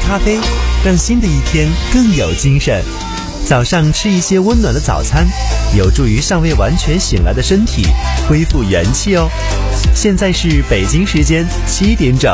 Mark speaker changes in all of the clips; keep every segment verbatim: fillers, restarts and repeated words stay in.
Speaker 1: 咖啡，让新的一天更有精神。早上吃一些温暖的早餐，有助于尚未完全醒来的身体恢复元气哦。现在是北京时间七点整。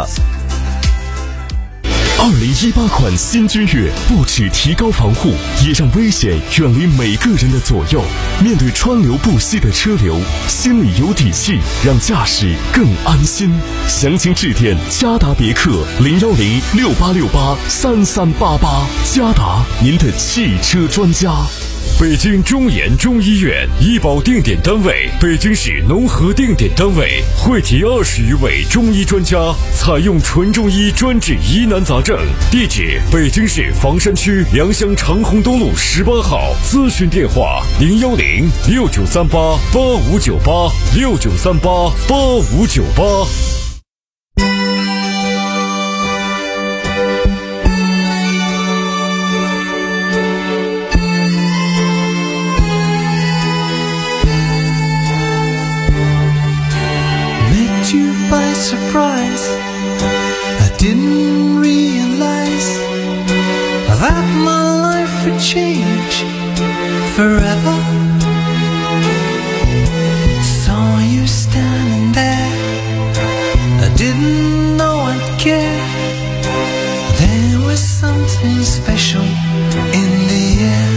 Speaker 2: 二零一八款新君越不只提高防护，也让危险远离每个人的左右。面对川流不息的车流，心里有底气，让驾驶更安心。详情致电嘉达别克零幺零六八六八三三八八，嘉达您的汽车专家。
Speaker 3: 北京中研中医院医保定点单位，北京市农合定点单位，汇集二十余位中医专家，采用纯中医专治疑难杂症。地址：北京市房山区良乡长虹东路十八号。咨询电话：零幺零六九三八八五九八六九三八八五九八。
Speaker 4: By surprise, I didn't realize that my life would change forever. Saw you standing there, I didn't know I'd care. There was something special in the air.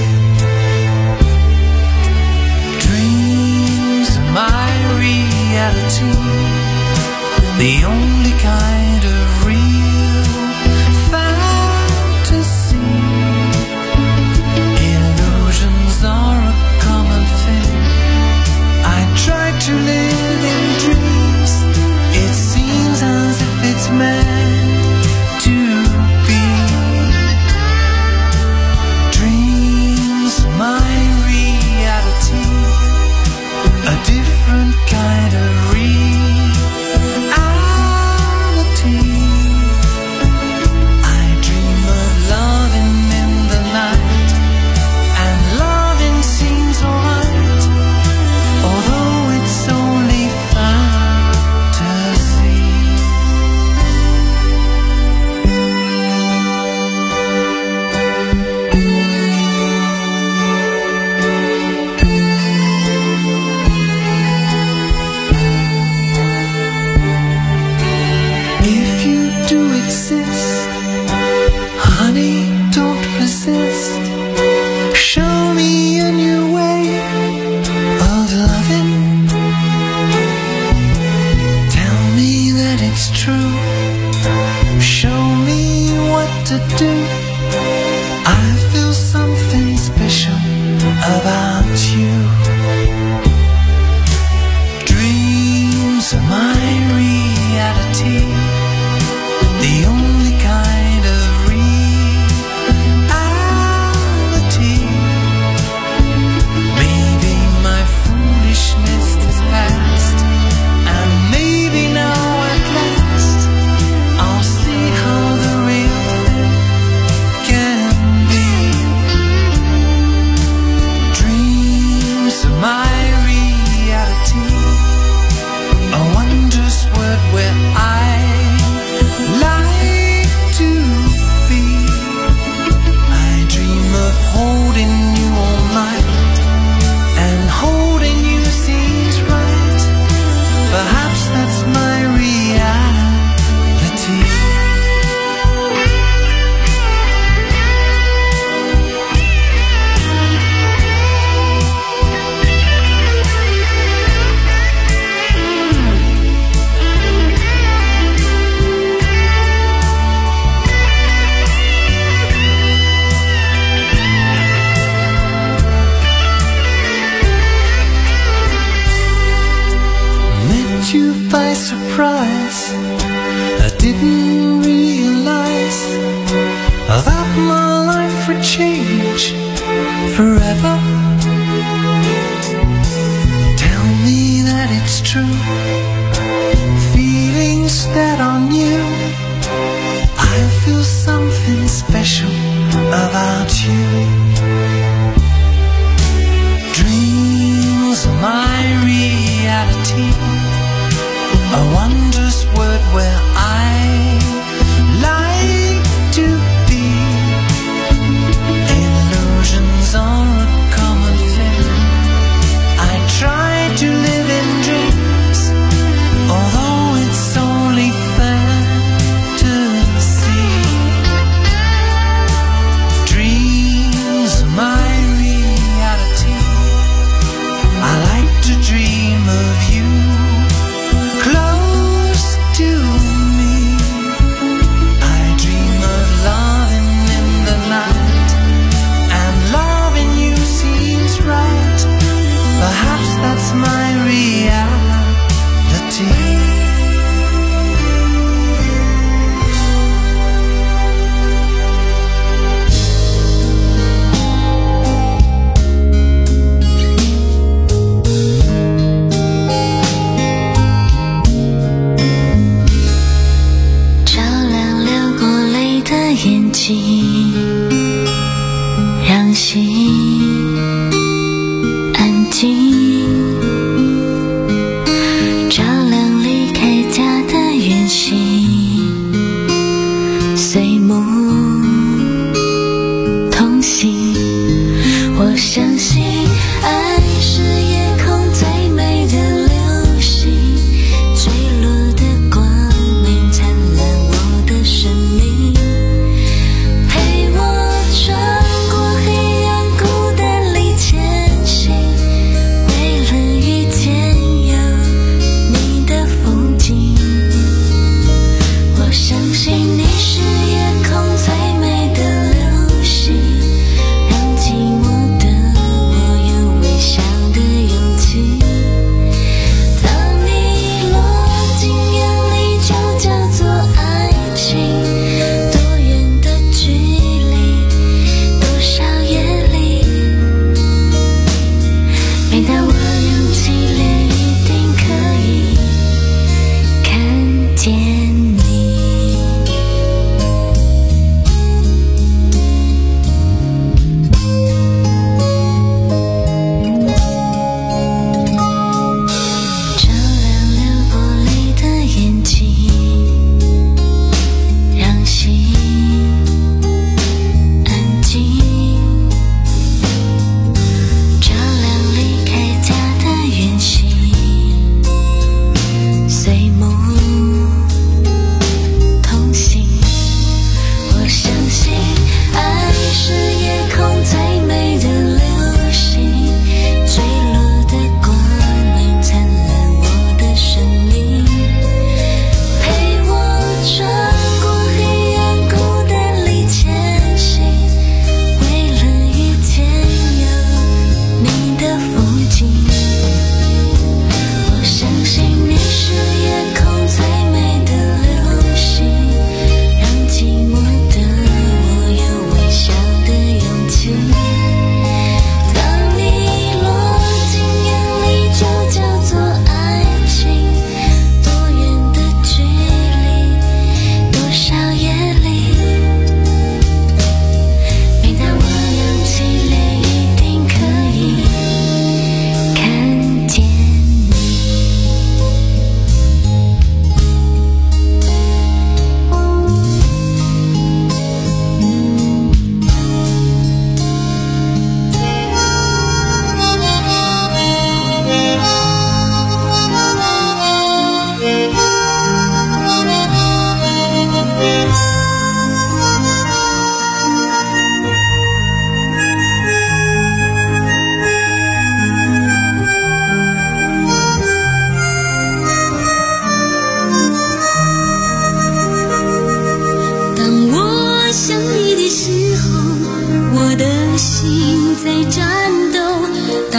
Speaker 4: Dreams are my reality, the only kind of real fantasy. Illusions are a common thing. I try to live in dreams. It seems as if it's meant to be. Dreams are my reality, a different kind of real. A wondrous word where I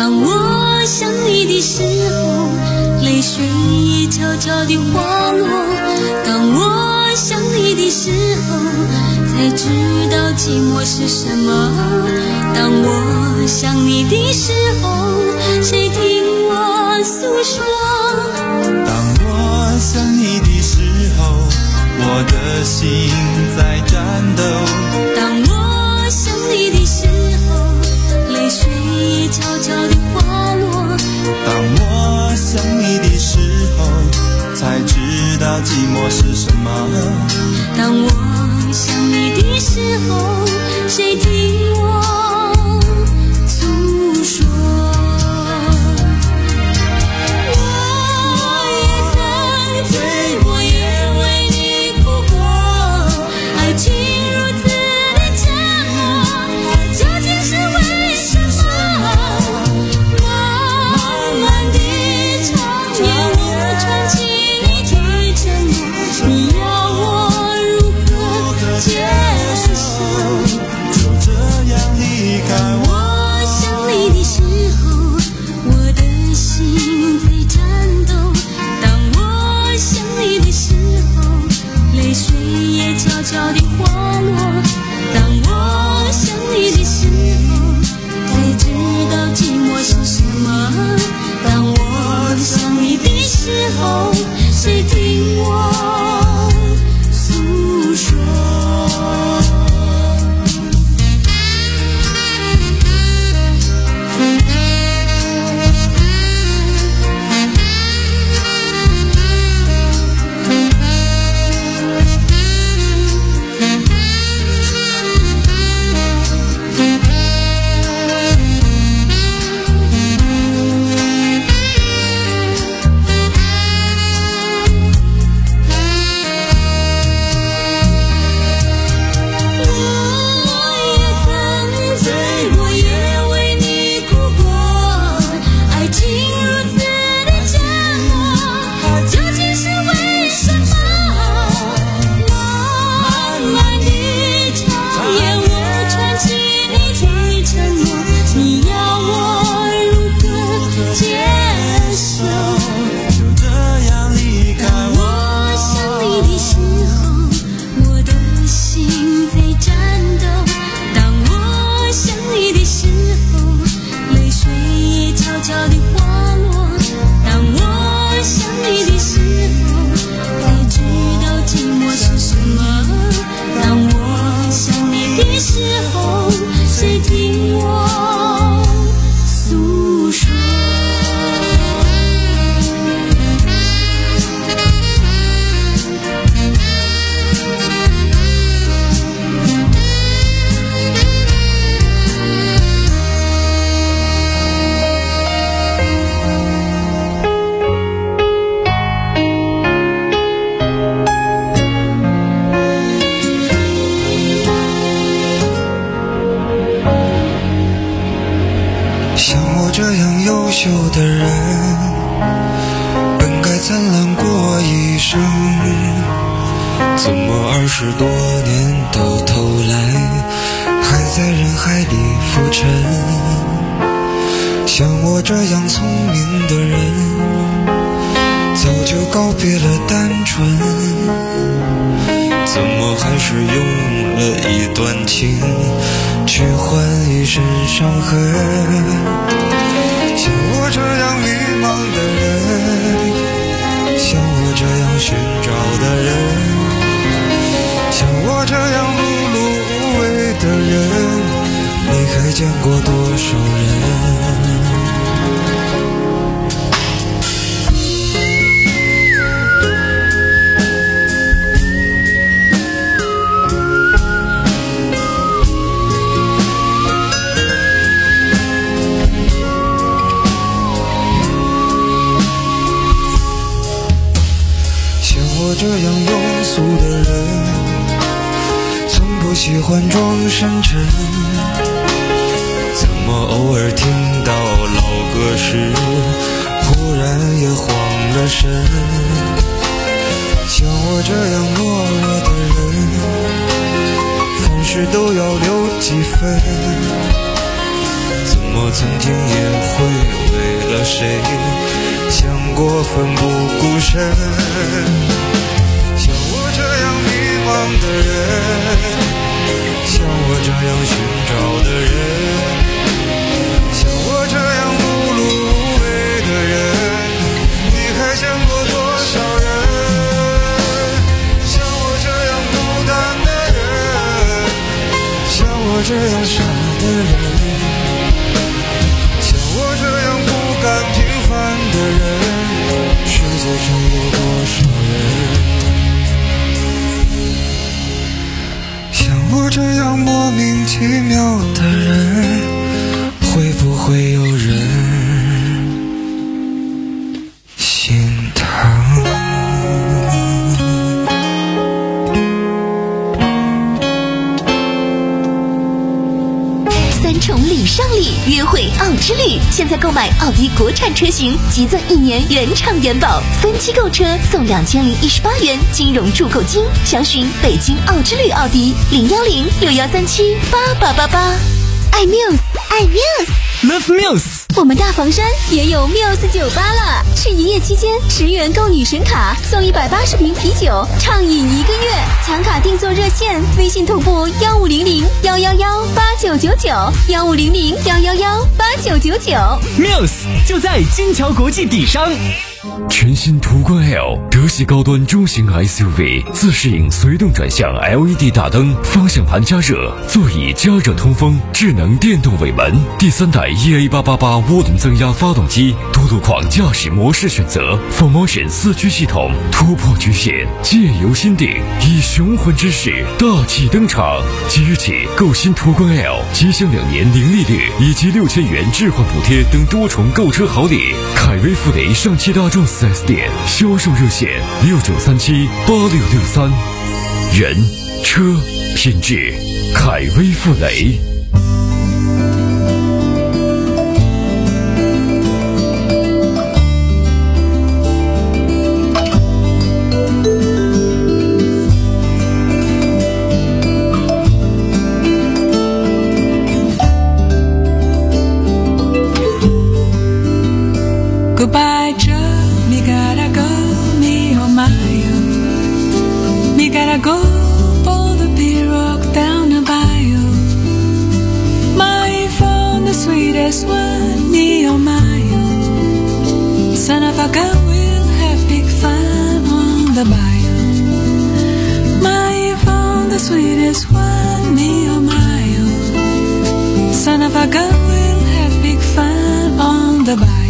Speaker 5: 当我想你的时候，泪水也悄悄地滑落。当我想你的时候，才知道寂寞是什么。当我想你的时候，谁听我诉说？
Speaker 6: 当我想你的时候，我的心在战斗。
Speaker 5: 当我想你的时候，泪水也悄悄地滑落。
Speaker 6: 当我想你的时候，才知道寂寞是什么。
Speaker 5: 当我想你的时候，谁听我诉说？我也曾醉过，也为你哭过，爱情如此的折磨，究竟是为什么？漫漫的长夜，我串起你的承诺，你要我如何接受？
Speaker 6: 就这样离开我。
Speaker 5: 我想你的时候，我的心在颤抖。当我想你的时候，泪水也悄悄地滑落。当我想你的时候，才知道寂寞是什么。当我想你的时候，谁听我诉说？
Speaker 7: 怎么二十多年到头来还在人海里浮沉？像我这样聪明的人早就告别了单纯，怎么还是用了一段情去换一身伤痕？像我这样迷茫的人，像我这样寻找的人，像我这样碌碌无为的人，你还见过多少人？我这样庸俗的人，从不喜欢装深沉，怎么偶尔听到老歌时忽然也慌了神？像我这样懦弱的人，凡事都要留几分，怎我曾经也会为了谁想过奋不顾身。像我这样迷茫的人，像我这样寻找的人，像我这样碌碌无为的人，你还见过多少人？像我这样孤单的人，像我这样傻的人，像我这样不甘平凡的人，世界上有多少人？像我这样莫名其妙的人，会不会有人心疼？
Speaker 8: 三重礼上礼，约会奥之旅，现在购买奥迪国产车型，即赠一年原厂原保，分期购车送两千零一十八元金融注购金。详询北京奥之旅奥迪零幺零六幺三七八八八八。爱 Muse， 爱 Muse，Love
Speaker 1: Muse。
Speaker 8: 我们大房山也有 Muse 酒吧了，是一夜期间十元购女神卡，送一百八十瓶啤酒，畅饮一个月。抢卡订座热线：微信同步幺五零零幺幺幺八九九九，幺五零零幺幺幺八九九九。
Speaker 1: Muse 就在金桥国际底商。
Speaker 3: 全新途观 L 德系高端中型 S U V， 自适应随动转向 L E D 大灯，方向盘加热，座椅加热通风，智能电动尾门，第三代 E A 八八八涡轮增压发动机，多路况驾驶模式选择 ，four motion 四驱系统，突破局限，借由心定，以雄浑之势大气登场。即日起购新途观 L， 即享两年零利率以及六千元置换补贴等多重购车好礼。凯威富雷上汽大众四 S 店销售热线六九三七八六六三，人车品质，凯威富雷。
Speaker 4: Goodbye, Joe, me gotta go, me oh my oh. Me gotta go, pull the pirogue down the bayou. My phone, the sweetest one, me oh my oh. Son of a gun, we'll have big fun on the bayou. My phone, the sweetest one, me oh my oh. Son of a gun, we'll have big fun on the bayou.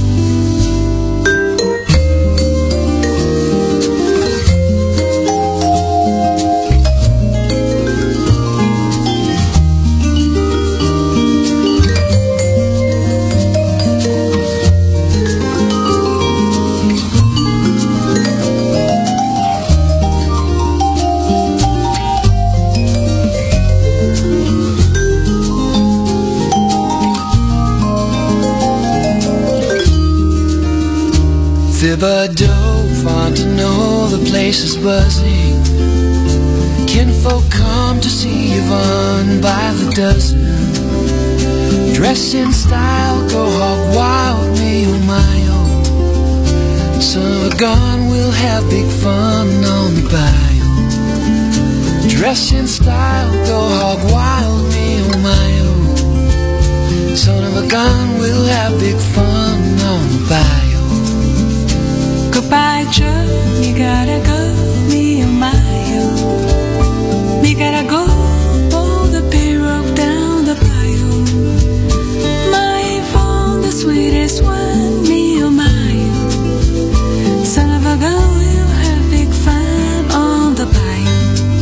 Speaker 9: Thibodeau, Fontenot, the place is buzzing. Kinfolk come to see Yvonne by the dozen. Dress in style, go hog wild, me oh my oh. Son of a gun, we'll have big fun on the bayou. Dress in style, go hog wild, me oh my oh. Son of a gun, we'll have big fun on the bayou.
Speaker 4: Goodbye, Joe, me gotta go, me oh my oh. Me gotta go, pull the pirogue down the bayou. My phone, the sweetest one, me oh my oh. Son of a gun, we'll have big fun on the bayou.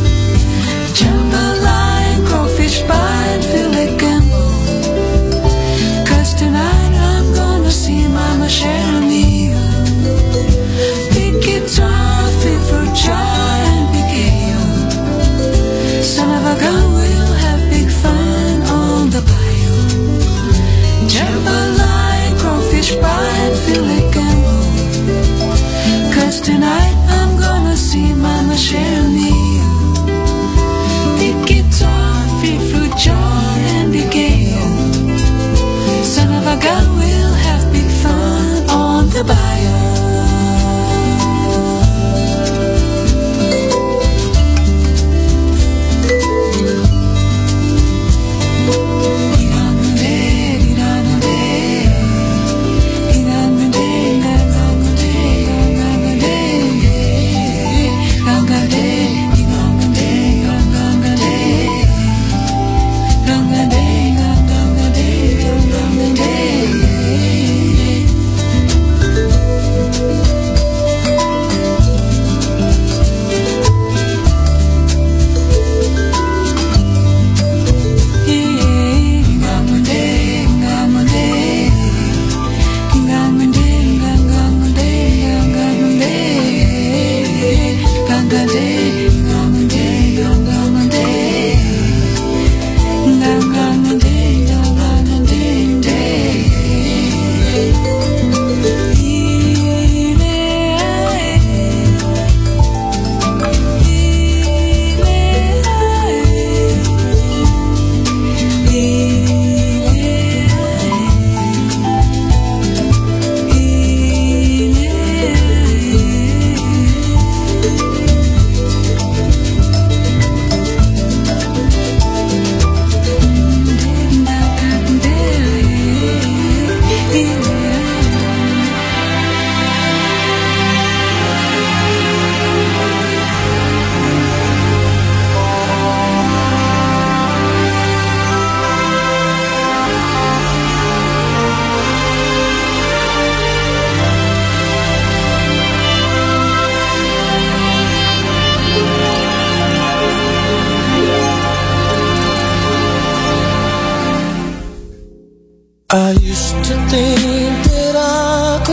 Speaker 4: Jambalaya, crawfish pie, and filet gumbo. 'Cause tonight I'm gonna see Mama share me. Guitar, fit for joy and picayune. Son of a gun, we'll have big fun on the bayou. Jambalaya, crawfish pie, and filet gumbo. 'Cause tonight I'm gonna see Mama share me. Big guitar, fit for joy and picayune.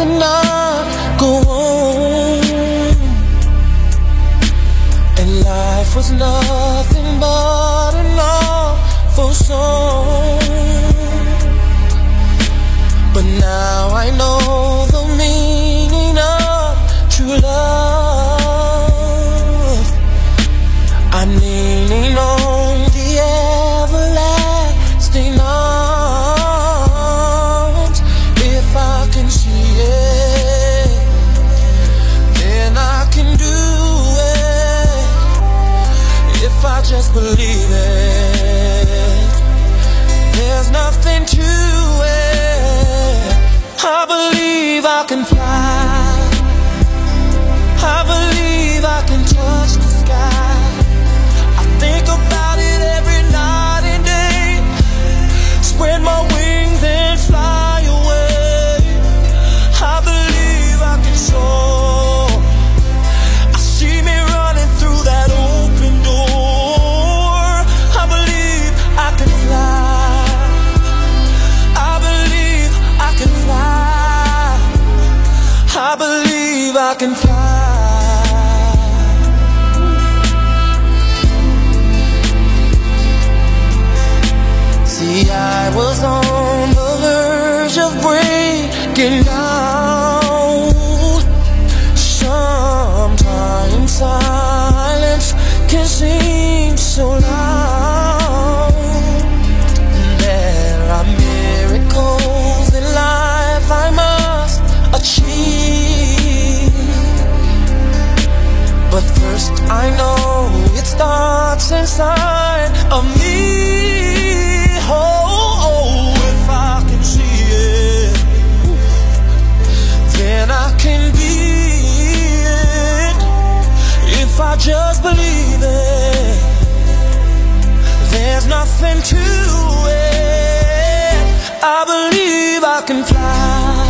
Speaker 9: could not go on, and life was nothing but an awful song. But now I know the meaning of true love. I'm leaning on the everlasting arms. If I can see it, then I can do it. If I just believe it, there's nothing to it. I believe I can fly. I believe I can touch the sky. I think about it every night and day. Spread my wings and fly away. I believe I can soar. I see me running through that open door. I believe I can fly. I believe I can fly. I believe I can fly. See, I was on the verge of breaking down. Sometimes silence can seem so loud. There are miracles in life I must achieve. But first I know it starts inside of me. Oh, oh, if I can see it, then I can be it. If I just believe it, there's nothing to it. I believe I can fly.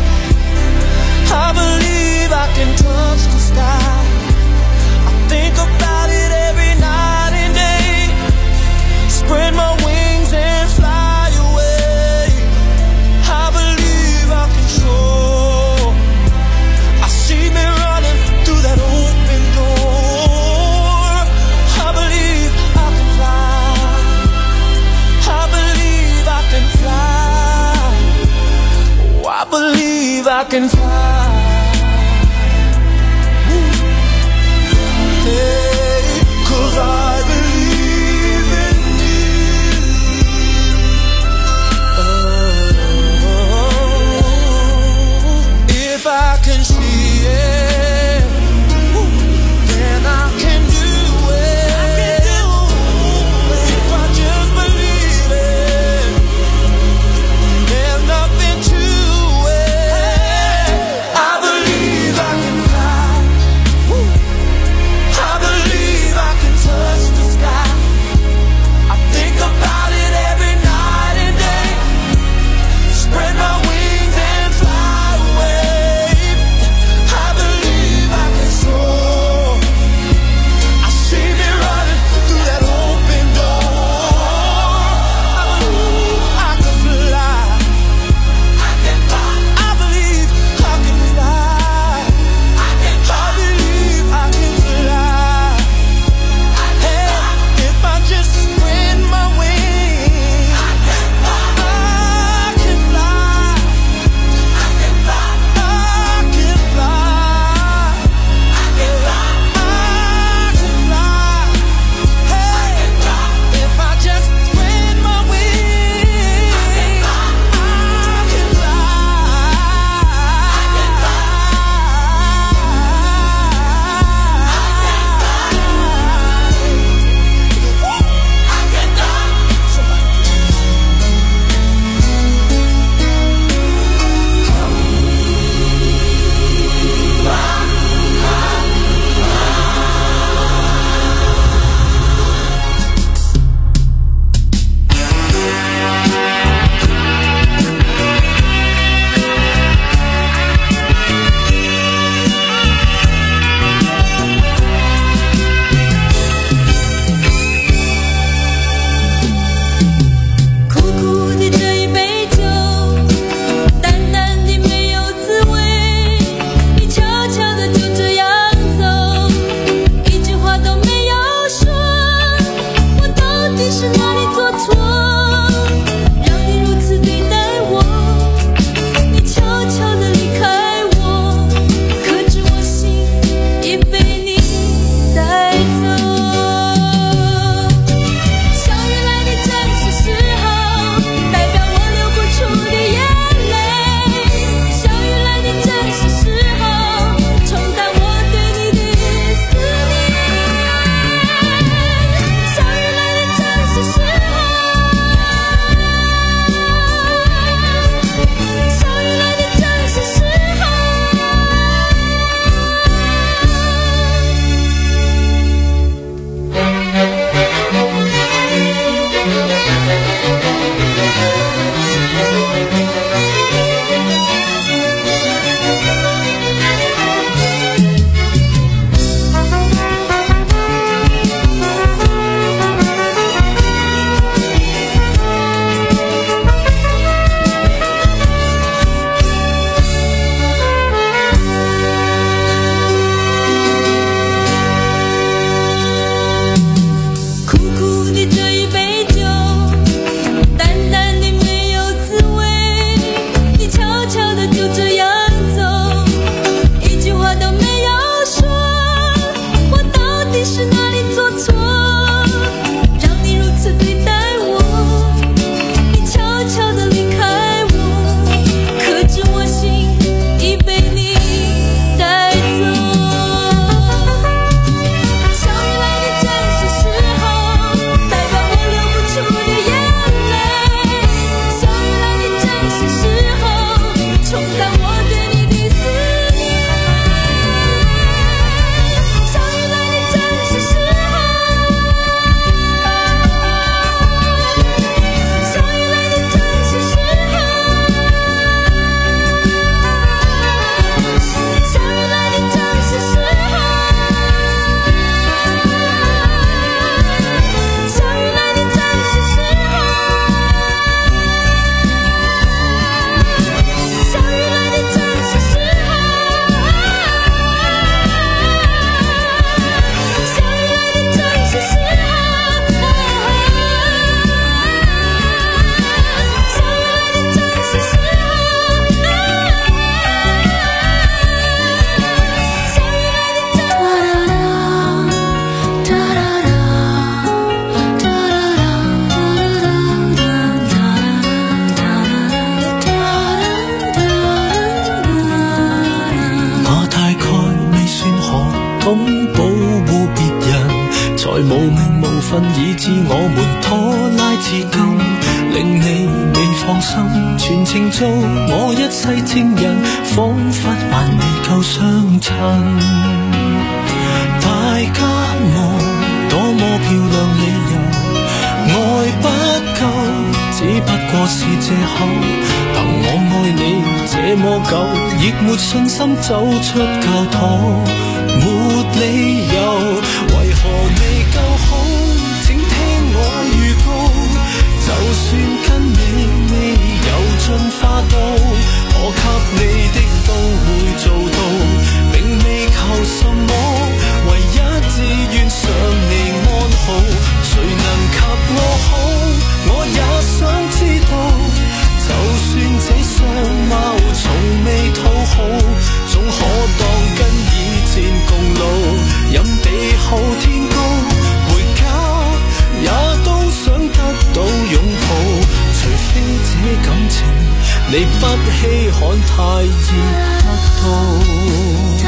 Speaker 9: I believe I can touch the sky. I think about it every night and day. Spread my wings and fly away. I believe I can soar. I see me running through that open door. I believe I can fly. I believe I can fly. Oh, I believe I can fly. Hey, 'cause I believe in you. Oh, if I can see it, then I can do it. If I just believe it, there's nothing to it. I
Speaker 10: 懂保護別人，才無名無份，以致我們拖拉至今，令你未放心，全程做我一世情人，彷彿還未夠相襯。大家望多麼漂亮理由，愛不夠，只不過是借口。憑我愛你這麼久，亦沒信心走出教堂，沒理由，為何未夠好？請聽我預告，就算跟你未有進化到，我給你的都會做到，並未求什麼，唯一只願想你安好。誰能及我好？我也想知道，就算這相貌從未討好，總可當跟以前共老，任地厚天高，回家也都想得到擁抱，除非這感情你不稀罕太易得到。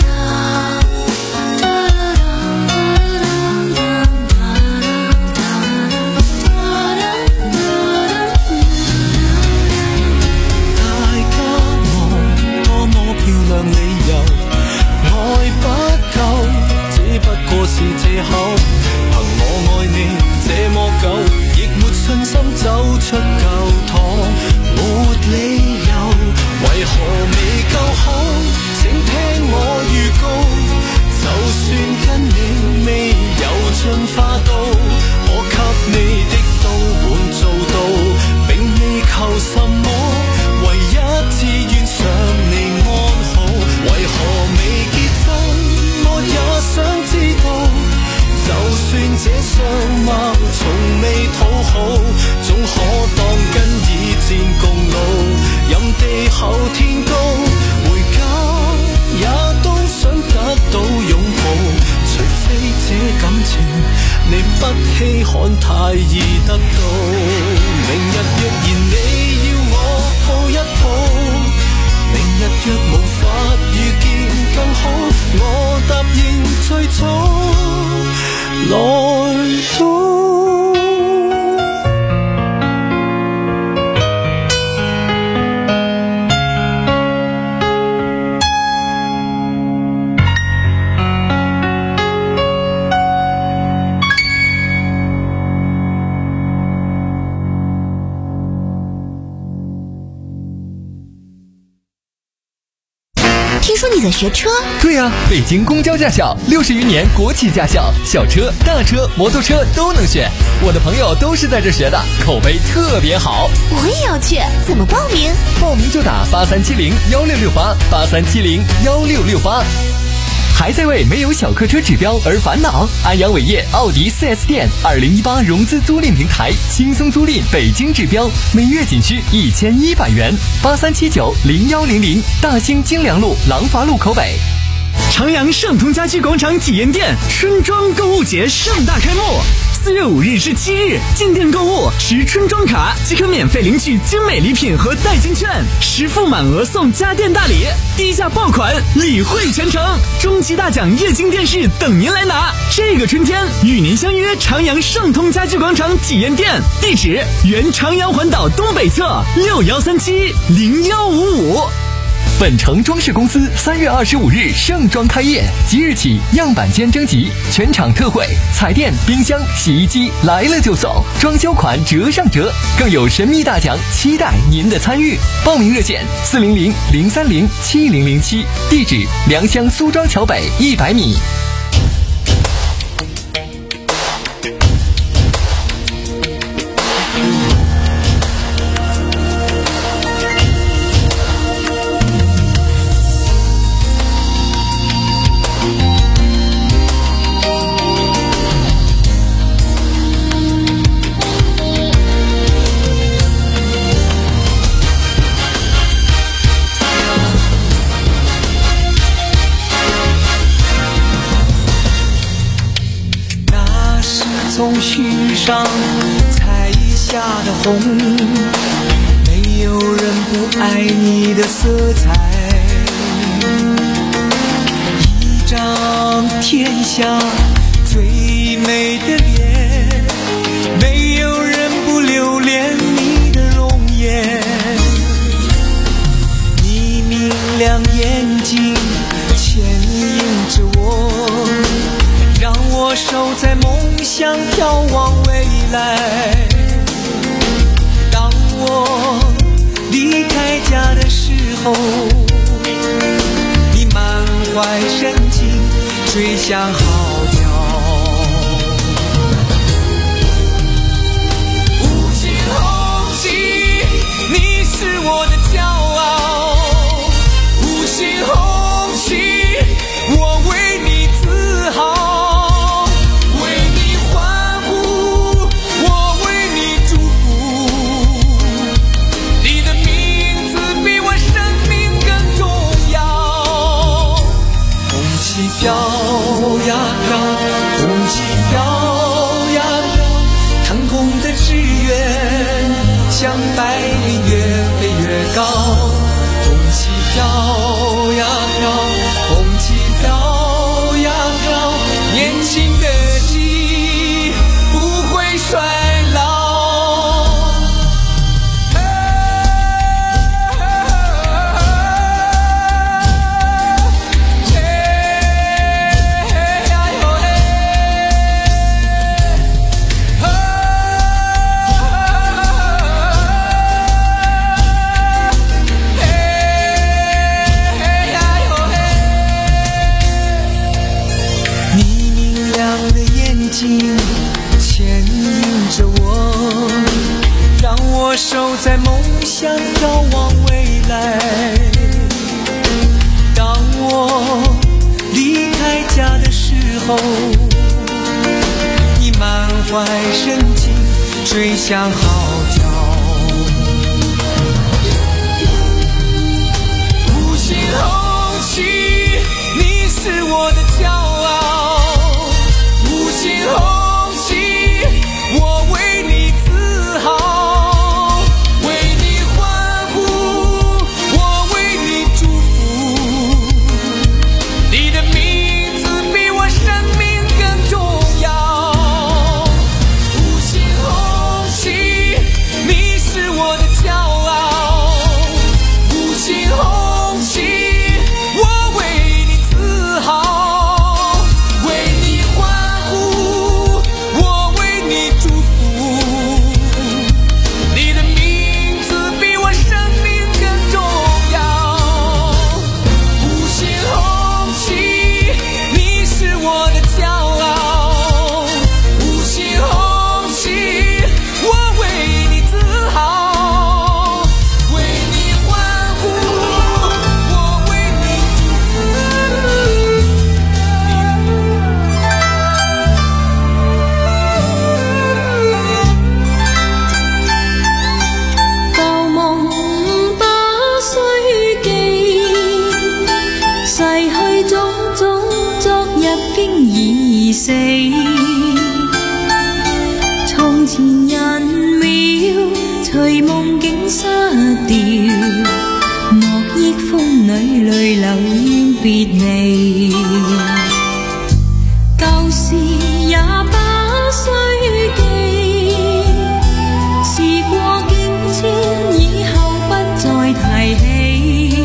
Speaker 10: 是借口，憑我愛你這麼久，亦沒信心走出教堂，沒理由，為何未夠好？請聽我預告，就算跟你未有進化到，我給你的都會做到，並未求什麼，唯一只願想你安好。為何未結婚？我也想知道，就算這相貌從未討好，總可當跟以前共老，任地厚天高，回家也都想得到擁抱，除非這感情你不稀罕太易得到。明日若然你要我抱一抱，明日若無法遇見更好，我答應最早來到。
Speaker 8: 听说你在学车？
Speaker 11: 对呀、啊，北京公交驾校六十余年国企驾校，小车、大车、摩托车都能选。我的朋友都是在这学的，口碑特别好。
Speaker 8: 我也要去，怎么报名？
Speaker 11: 报名就打八三七零幺六六八八三七零幺六六八。还在为没有小客车指标而烦恼？安阳伟业奥迪 四 S 店二零一八融资租赁平台，轻松租赁北京指标，每月仅需一千一百元。八三七九零幺零零，大兴京良路廊坊路口北。
Speaker 12: 长阳盛通家居广场体验店春装购物节盛大开幕，四月五日至七日，进店购物持春装卡即可免费领取精美礼品和代金券，实付满额送家电大礼，低价爆款，礼惠全程，终极大奖液晶电视等您来拿。这个春天与您相约长阳盛通家居广场体验店，地址原长阳环岛东北侧六幺三七零幺五五。
Speaker 11: 本城装饰公司三月二十五日盛装开业，即日起样板间征集，全场特惠，彩电、冰箱、洗衣机来了就送，装修款折上折，更有神秘大奖，期待您的参与。报名热线四零零零三零七零零七，地址良乡苏庄桥北一百米。
Speaker 4: 从须上采下的红，没有人不爱你的色彩。一张
Speaker 6: 天下最美的脸，没有人不留恋你的容颜。你明亮眼睛牵引着我，让我守在梦想眺望未来。当我离开家的时候，你满怀深情吹响号角。五星红旗，你是我的骄傲。五星红旗，我为你自豪，为你欢呼，我为你祝福。你的名字比我生命更重要。红旗飘呀飘，红旗飘呀飘，腾空的志愿像百里越飞越高。红旗飘呀飘，红旗飘呀飘，年轻的记忆不会衰老。牵引着我，让我守在梦想眺望未来。当我离开家的时候，你满怀深情吹响号角。五星红旗，你是我的骄傲。五星红旗，我为你自豪，为你欢呼，我为你祝福。你的名字比我生命更重要。五星红旗，你是我的骄傲。五星红旗，我为你自豪，为你欢呼，我为你祝福。你的名字比我生命更重要。五星红旗，你是我的骄傲。五星红旗，我为你自豪，为你欢呼，我为你祝福。
Speaker 5: 舊夢不須記，逝去種種，昨日經已死。從前人渺，隨夢境失掉，莫憶風裏淚流怨別離。舊事也不須記，事過境遷，以後不再提起。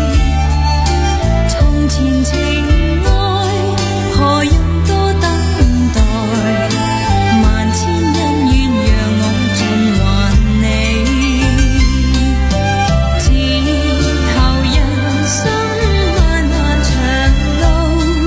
Speaker 5: 從前情愛，何用多等待？萬千恩怨讓我盡還你。之後人生漫漫長路，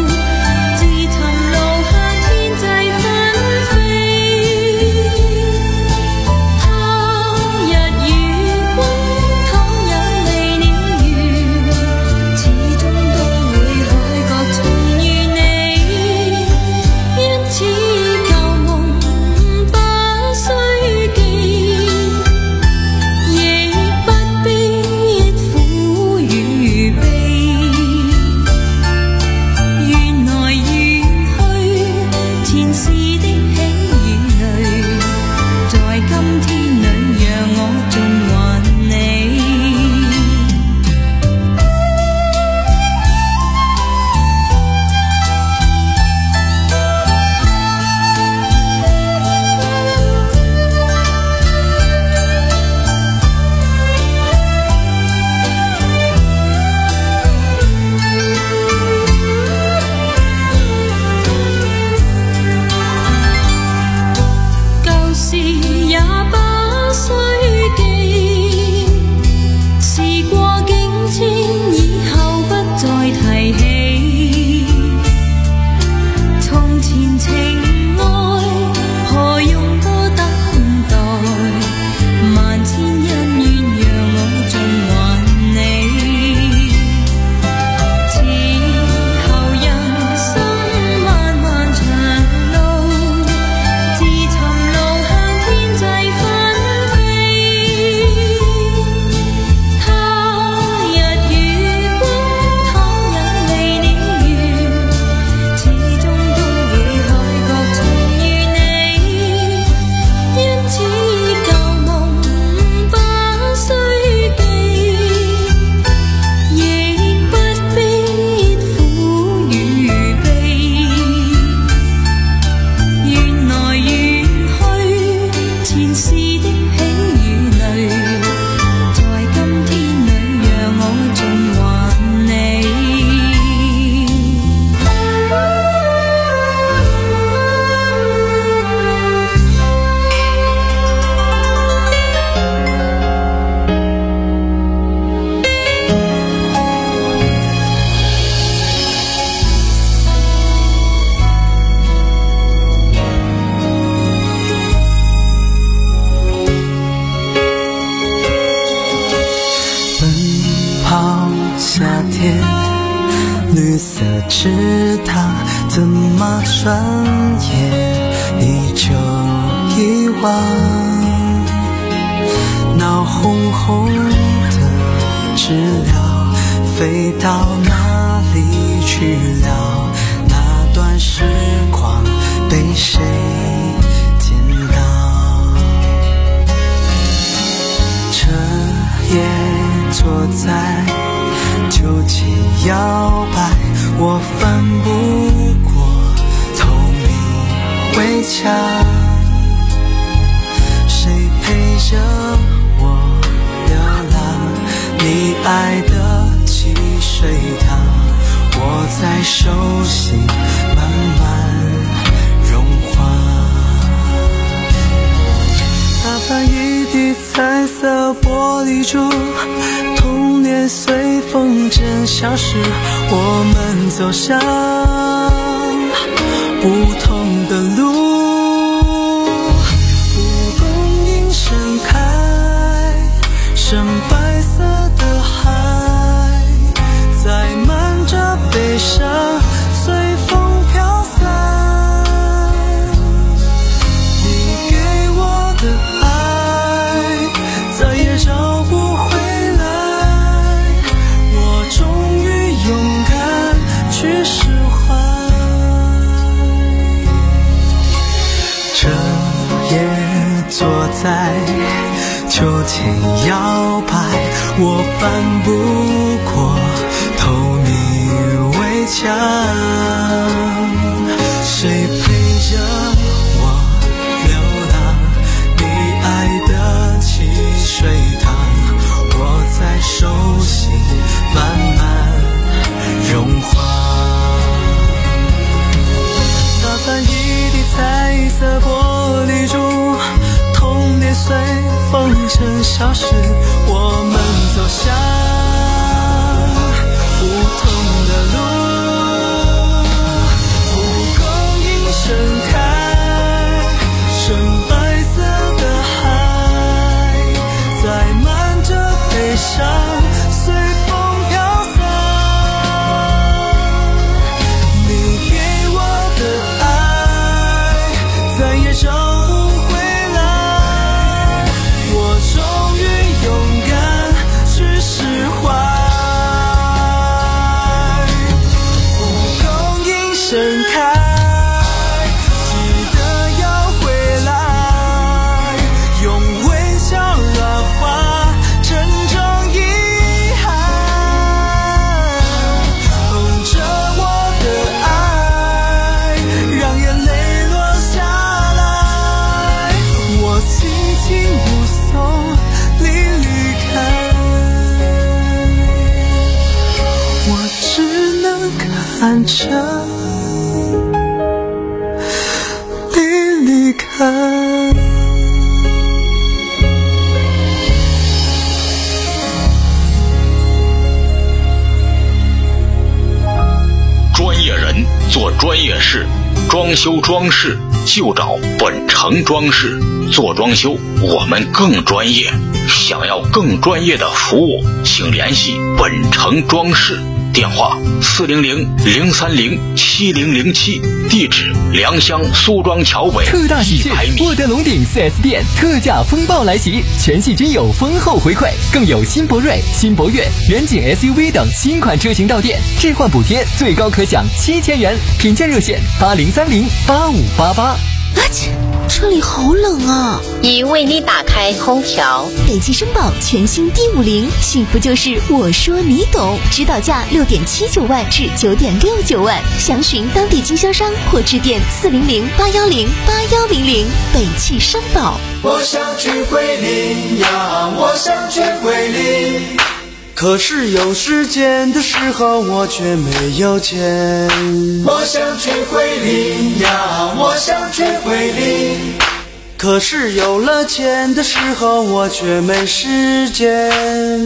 Speaker 7: 夏天，绿色池塘，怎么转眼你就遗忘？闹哄哄的知了飞到哪里去了？那段时光被谁捡到？彻夜坐在秋千摇摆，我翻不过透明围墙，谁陪着我流浪？你爱的汽水糖，我在手心慢慢融化。打翻一地彩色玻璃珠，童年随风筝消失，我们走向不同的路。蒲公英盛开，深白色的海，载满着悲伤，随风飘散。你给我的爱再也找不回来，我终于勇敢去释怀。彻夜坐在秋千摇摆，我翻不过透明围墙，谁陪着我流浪？你爱的汽水糖，我在手心慢慢融化。打翻一地彩色玻璃珠，童年随风筝消失，我们走向不同的路。蒲公英盛开，深白色的海，载满着悲伤，随风飘散。你给我的爱再也找不回来，我终于勇敢去释怀。蒲公英盛开，记得要回来，用微笑软化沉重遗憾。捧着我的爱，让眼泪落下来，我轻轻目送你离开，我只能看着你离开。
Speaker 13: 专业人做专业事，装修装饰就找本城装饰。做装修我们更专业，想要更专业的服务，请联系本城装饰。电话四零零零三零七零零七，地址良乡苏庄桥尾
Speaker 11: 特大喜讯！沃德龙鼎 四 S 店特价风暴来袭，全系均有丰厚回馈，更有新博瑞、新博越、远景 S U V 等新款车型到店，置换补贴最高可享七千元，品鉴热线八零三零八五八八。
Speaker 8: 啊切，车里好冷啊！
Speaker 14: 已为你打开空调。
Speaker 8: 北汽绅宝全新 D 五零，幸福就是我说你懂，指导价六点七九万至九点六九万，详询当地经销商或致电四零零八幺零八幺零零。北汽绅宝。
Speaker 6: 我想去桂林呀，我想去桂林。
Speaker 7: 可是有时间的时候我却没有钱。
Speaker 6: 我想去桂林呀，我想去桂林。
Speaker 7: 可是有了钱的时候我却没时间。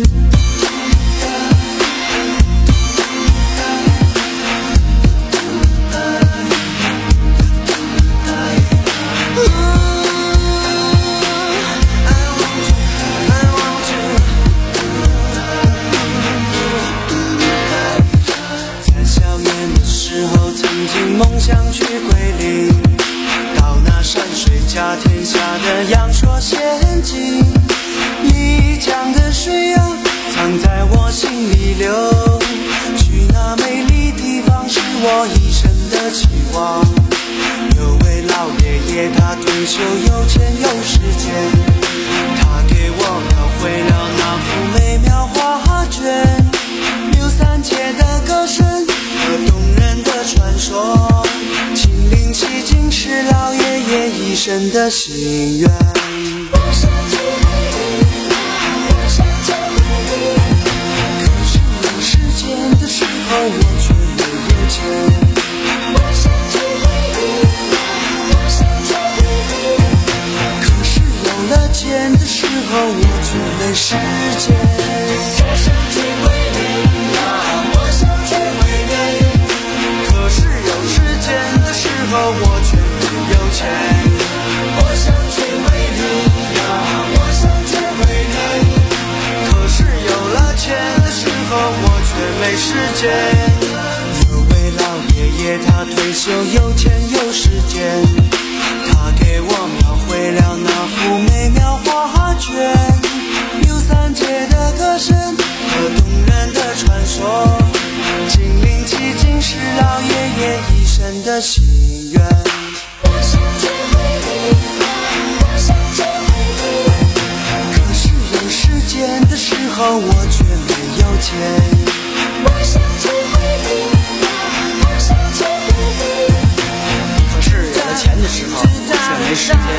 Speaker 7: 梦想去归零，到那山水甲天下的阳朔仙境，丽江的水啊藏在我心里流，去那美丽地方是我一生的期望。有位老爷爷他退休有钱有时间，他给我描绘了那幅美妙画卷，刘三姐的歌声和动人的传说，亲临其境是老爷爷一生的心愿。我想去回忆，我想去回忆，可是有时间的时候我却没有钱。我想去回忆，我想去回忆，可是有了钱的时候我却没时间。我想去回忆啊，我想去回忆，可是有时间的时候我却没有钱。我想去回忆啊，我想去回忆，可是有了钱的时候我却没时间。有位老爷爷他退休有钱有时间，他给我描绘了那幅美妙画卷，刘三姐的歌声和动人的传说，亲临其境是老爷爷一生的心愿。我想去回忆，我想去回忆，可是有时间的时候我却没有钱。我想去回忆，我想去回忆，可是有了钱的时候我却没时间。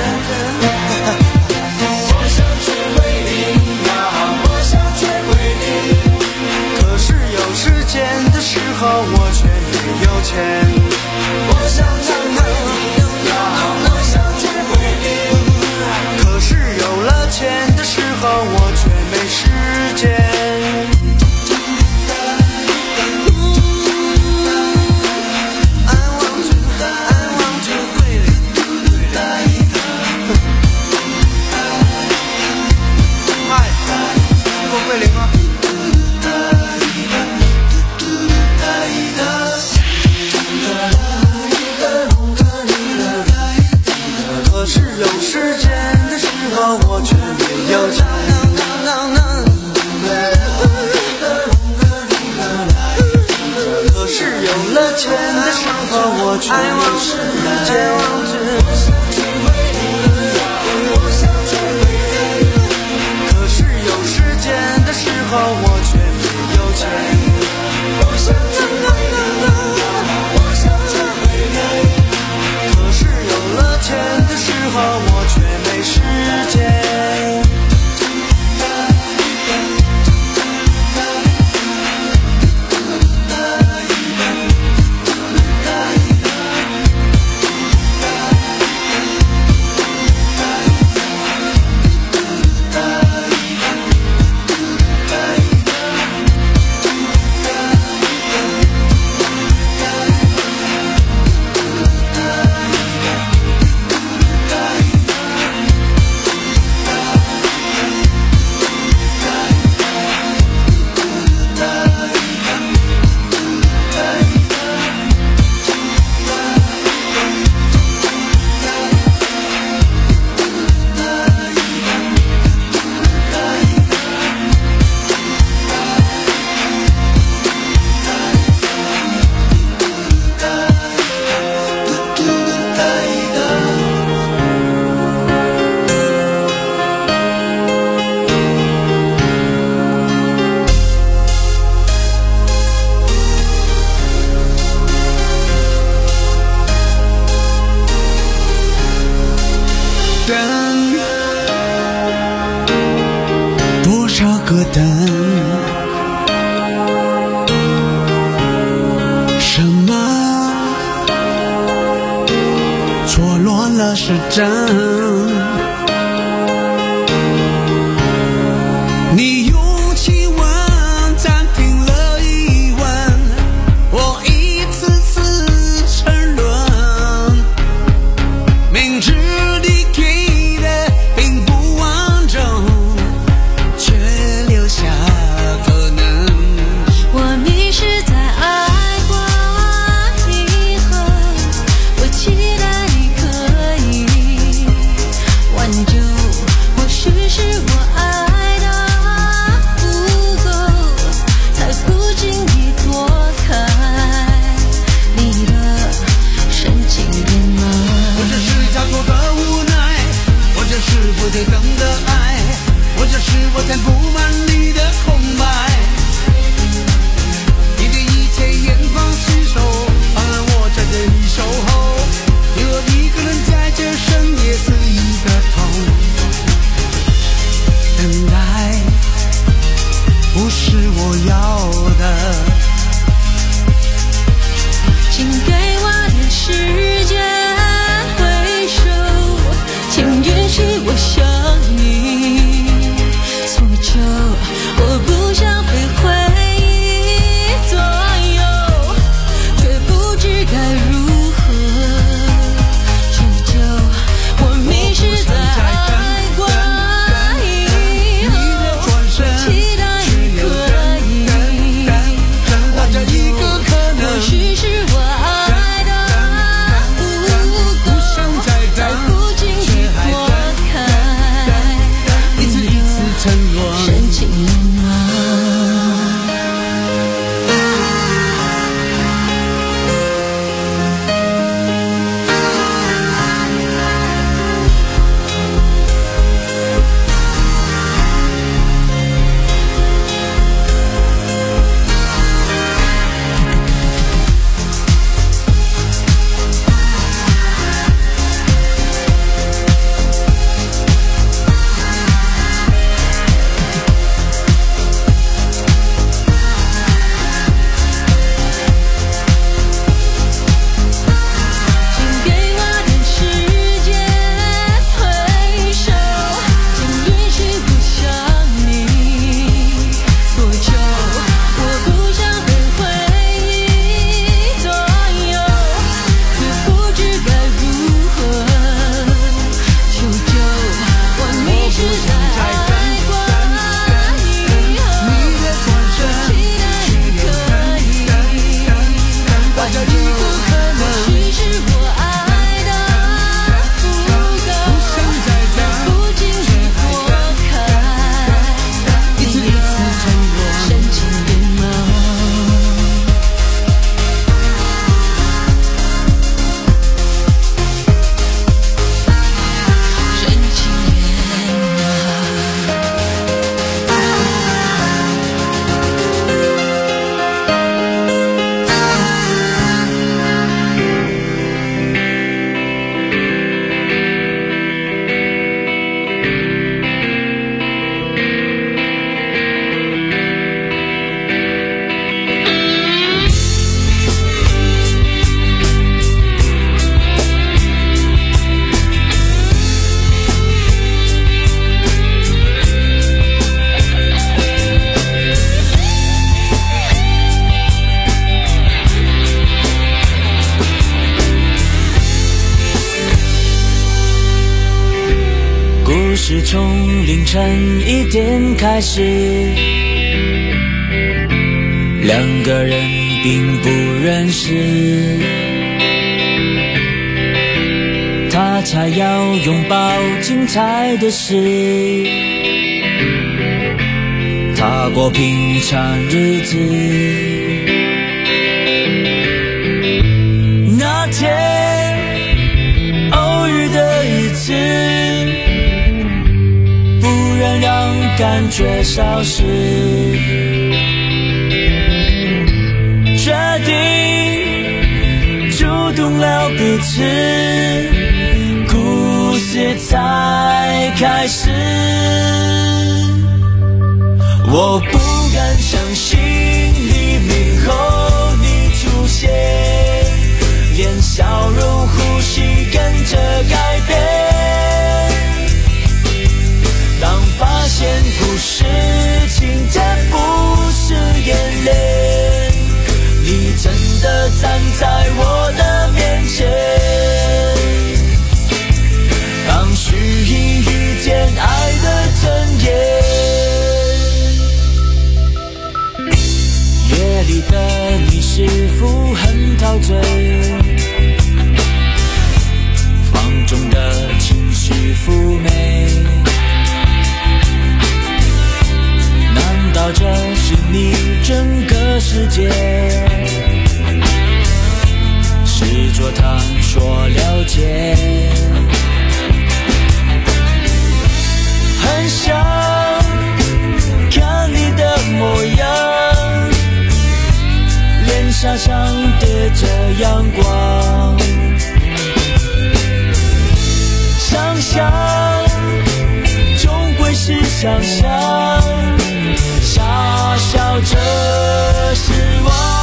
Speaker 7: 我想去回忆啊，我想去回忆，可是有时间的时候我却没有钱。我想去回忆啊，我想去回忆，可是有了钱的时候我却没时间。可是有时间的时候我却没有钱。可是有了钱的时候我却没时间。可是有时间的时候我却没有钱。我想去回忆，我想去回忆，可是有了钱的时候我却没时间。个灯，什么错乱了时针？你用气温暂停了疑问，我一次次沉沦，明知你给的并不完整，却留下可能。
Speaker 5: 我迷失在爱过以后，
Speaker 6: 是从凌晨一点开始，两个人并不认识，他才要拥抱精彩的事，踏过平常日子。那天偶遇的日子，不忍让感觉消失，决定主动了彼此，故事才开始。我不敢相信黎明后你出现，连笑容呼吸跟着改变。当发现故事情节不是演练，你真的站在我的面前。当虚意遇见爱的真言，夜里的你是否很陶醉？放纵的情绪妩媚，难道这是你整个世界？试着探索了解，很想看你的模样，脸颊上叠着阳光，想象终归是想象，傻笑着失望。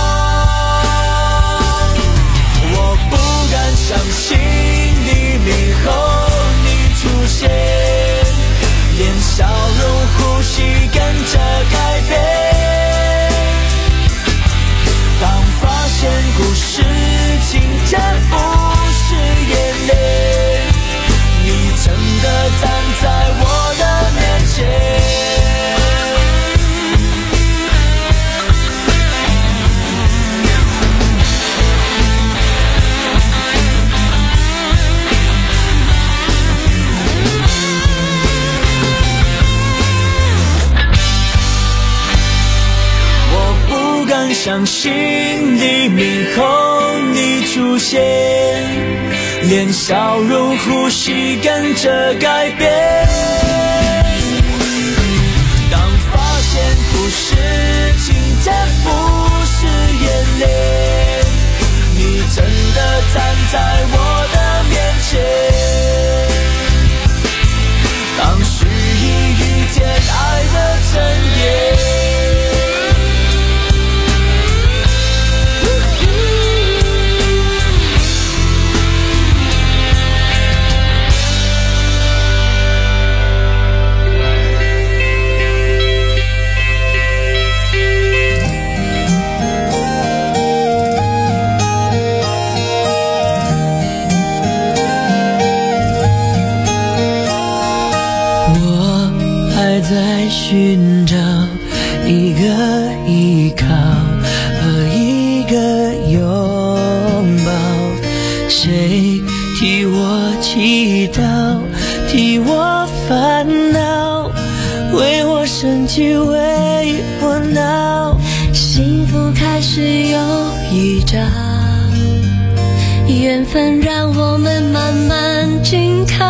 Speaker 6: 我不敢相信黎明后你出现，连笑容呼吸跟着改变。当发现故事情节不是演练，你真的站在我的面前。相信黎明后你出现，连笑容呼吸跟着改变。当发现故事情节不是演练，你真的站在我的面前。当虚意遇见爱的真言，在寻找一个依靠和一个拥抱，谁替我祈祷，替我烦恼，为我生气，为我闹。
Speaker 5: 幸福开始有预兆，缘分让我们慢慢紧靠，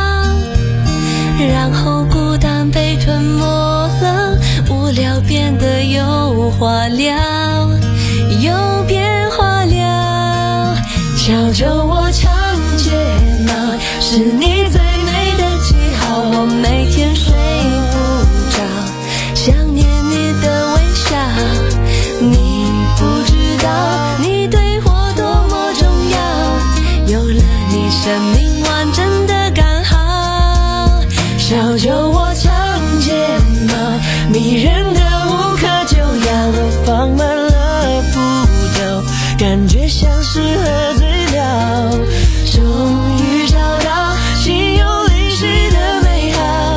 Speaker 5: 然后孤单被吞没了，无聊变得有话聊，有变化了。瞧着我唱街闹，是你最美的记号，我每天睡不着，想念你的微笑。你不知道你对我多么重要，有了你生命完整的刚好。笑着我唱街闹，迷人的无可救药，放慢了步调，感觉像是喝醉了，终于找到心有灵犀的美好。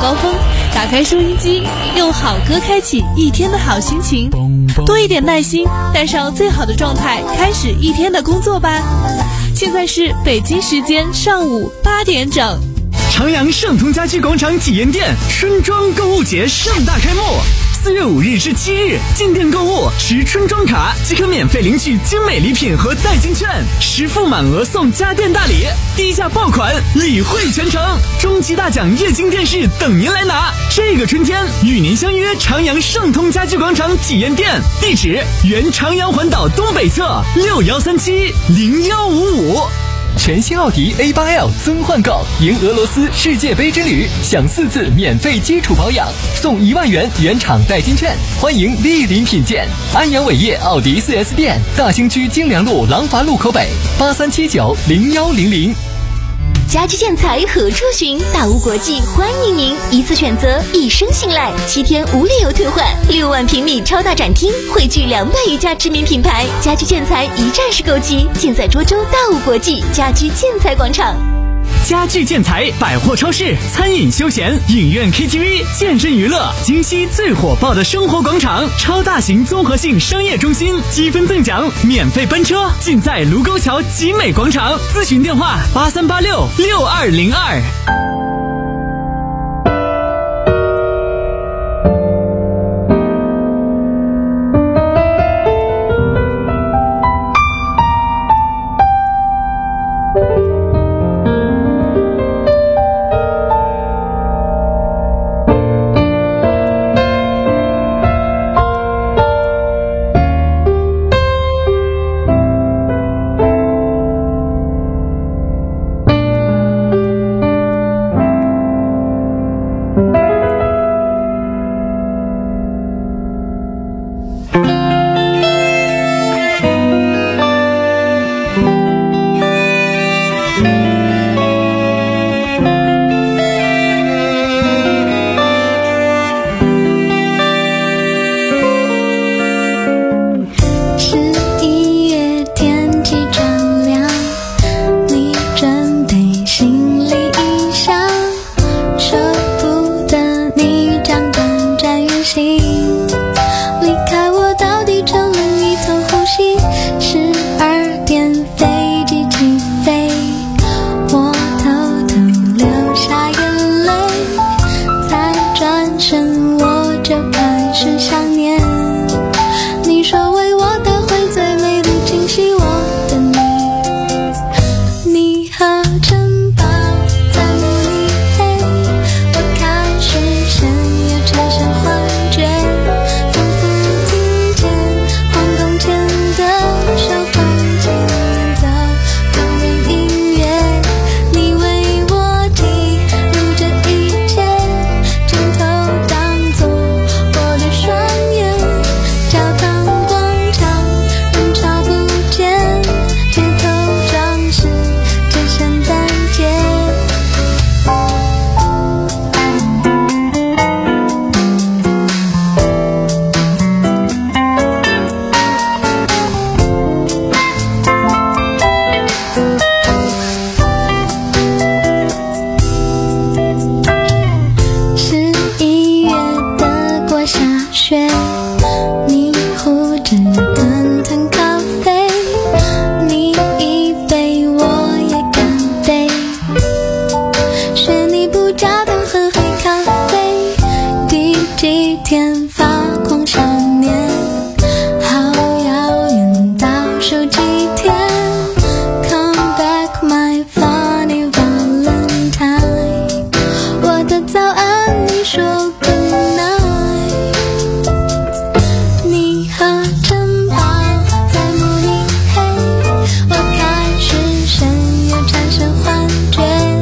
Speaker 15: 高峰，打开收音机，用好歌开启一天的好心情，多一点耐心，带上最好的状态，开始一天的工作吧。现在是北京时间上午八点整，
Speaker 12: 长阳盛通家居广场体验店春装购物节盛大开幕。四月五日至七日，进店购物持春装卡即可免费领取精美礼品和代金券，实付满额送家电大礼，低价爆款，礼惠全程，终极大奖液晶电视等您来拿。这个春天与您相约长阳盛通家居广场体验店，地址原长阳环岛东北侧六幺三七零幺五五。
Speaker 11: 全新奥迪 A 八 L 增换购，迎俄罗斯世界杯之旅，享四次免费基础保养，送一万元原厂代金券，欢迎莅临品鉴。安阳伟业奥迪 四 S 店，大兴区京良路廊坊路口北，八三七九零幺零零。
Speaker 8: 家居建材何处寻？大屋国际欢迎您，一次选择，一生信赖，七天无理由退换，六万平米超大展厅，汇聚两百余家知名品牌，家居建材一站式购齐，尽在涿州大屋国际家居建材广场。
Speaker 12: 家具建材、百货超市、餐饮休闲、影院 K T V、健身娱乐，京西最火爆的生活广场，超大型综合性商业中心，积分赠奖，免费奔车，尽在卢沟桥集美广场。咨询电话：八三八六六二零二。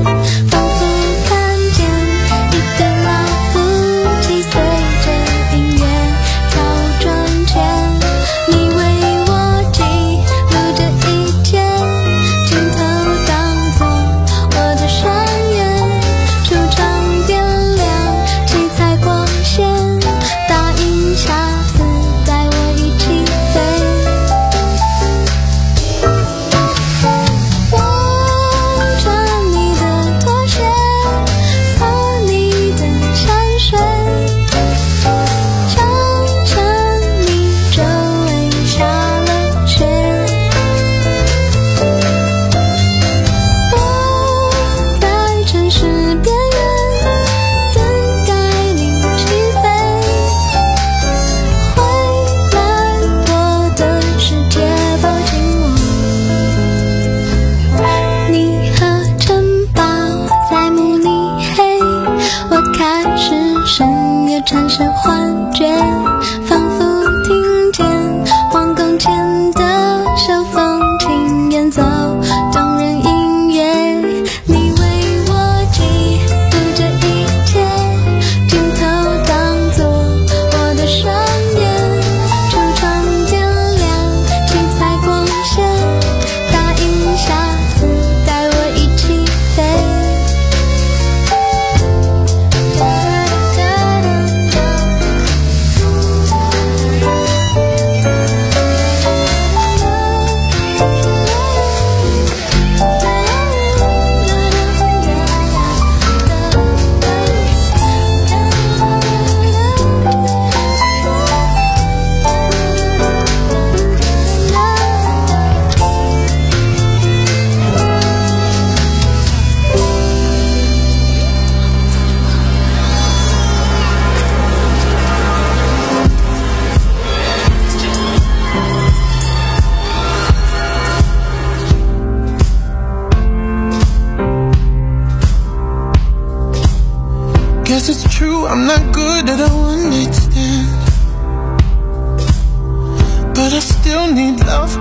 Speaker 5: 随着音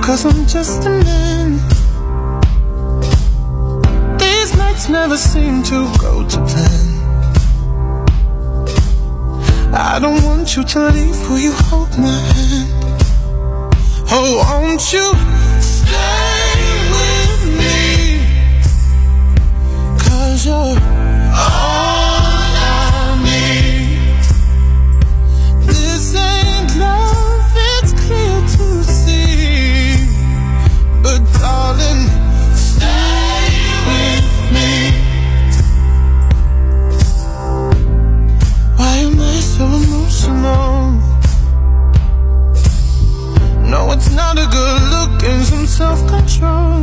Speaker 7: 'cause I'm just a man. These nights never seem to go to plan. I don't want you to leave, will you hold my hand? Oh, won't you stay with me? 'Cause you're all I need. This ain't love, it's clear to see. But darling, stay with me. Why am I so emotional? No, it's not a good look and some self-control.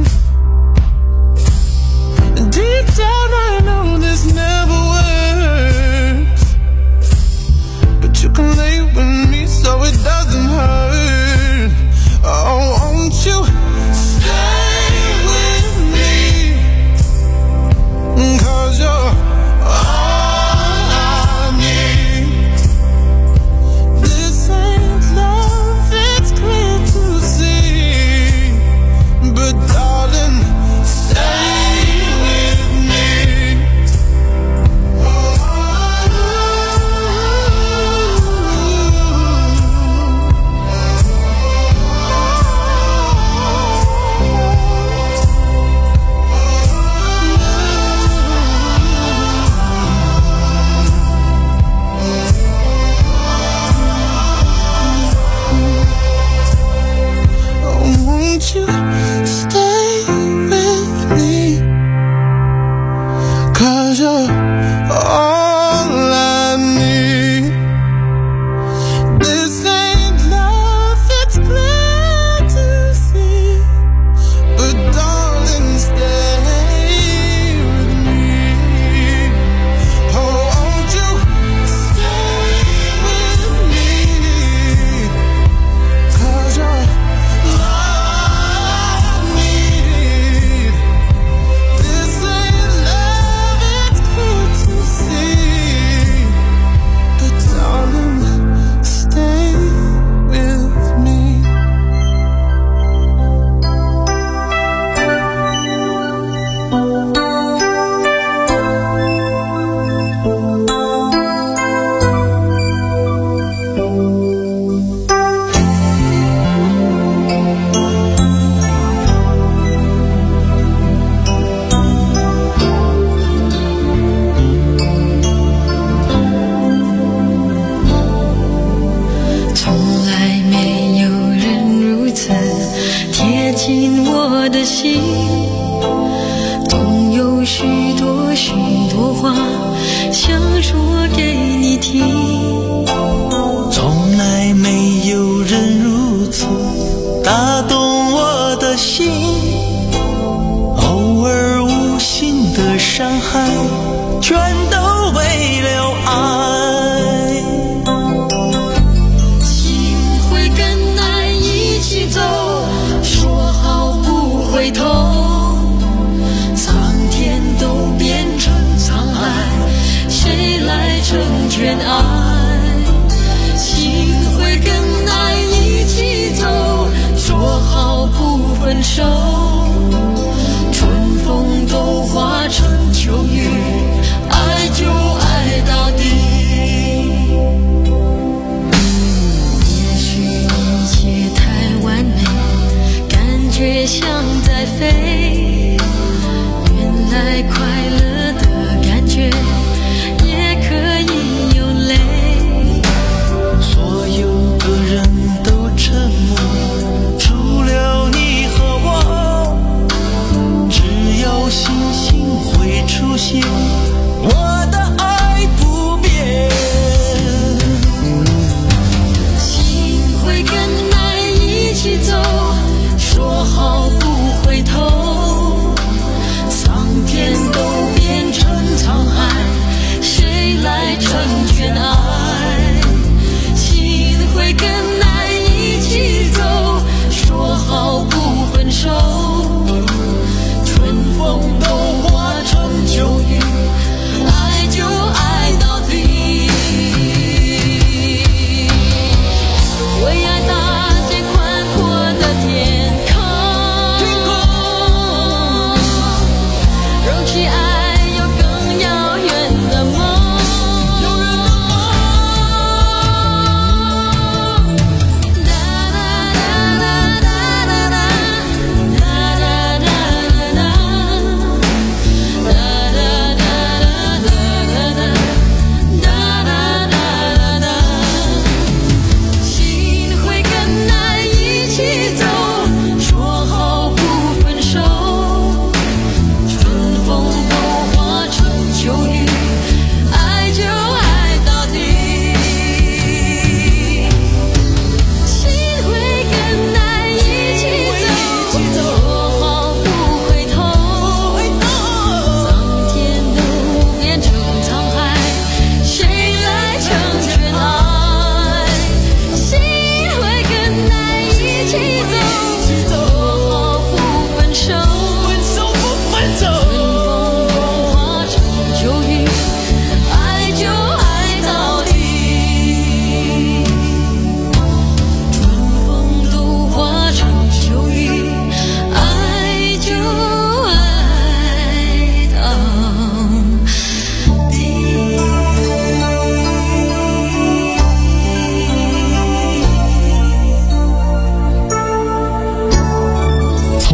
Speaker 7: Deep down I know this never works, but you can lay with me so it doesn't hurt. Oh, won't you stay with me? 'Cause you're all I need. This ain't love, it's clear to see. But darling, stay with me. Oh, won't you stay with me? 'Cause you're all I need. This ain't love, it's clear to see. But darling, stay with me. Oh, won't you stay with me? 'Cause you're all I need. This ain't love, it's clear to see. But darling, stay with me.
Speaker 5: 从来没有人如此贴近我的心，总有许多许多话想说给你听。
Speaker 6: 从来没有人如此打动我的心，偶尔无心的伤害，全都为了爱。
Speaker 5: 心会跟爱一起走，说好不回头，苍天都变成沧海，谁来承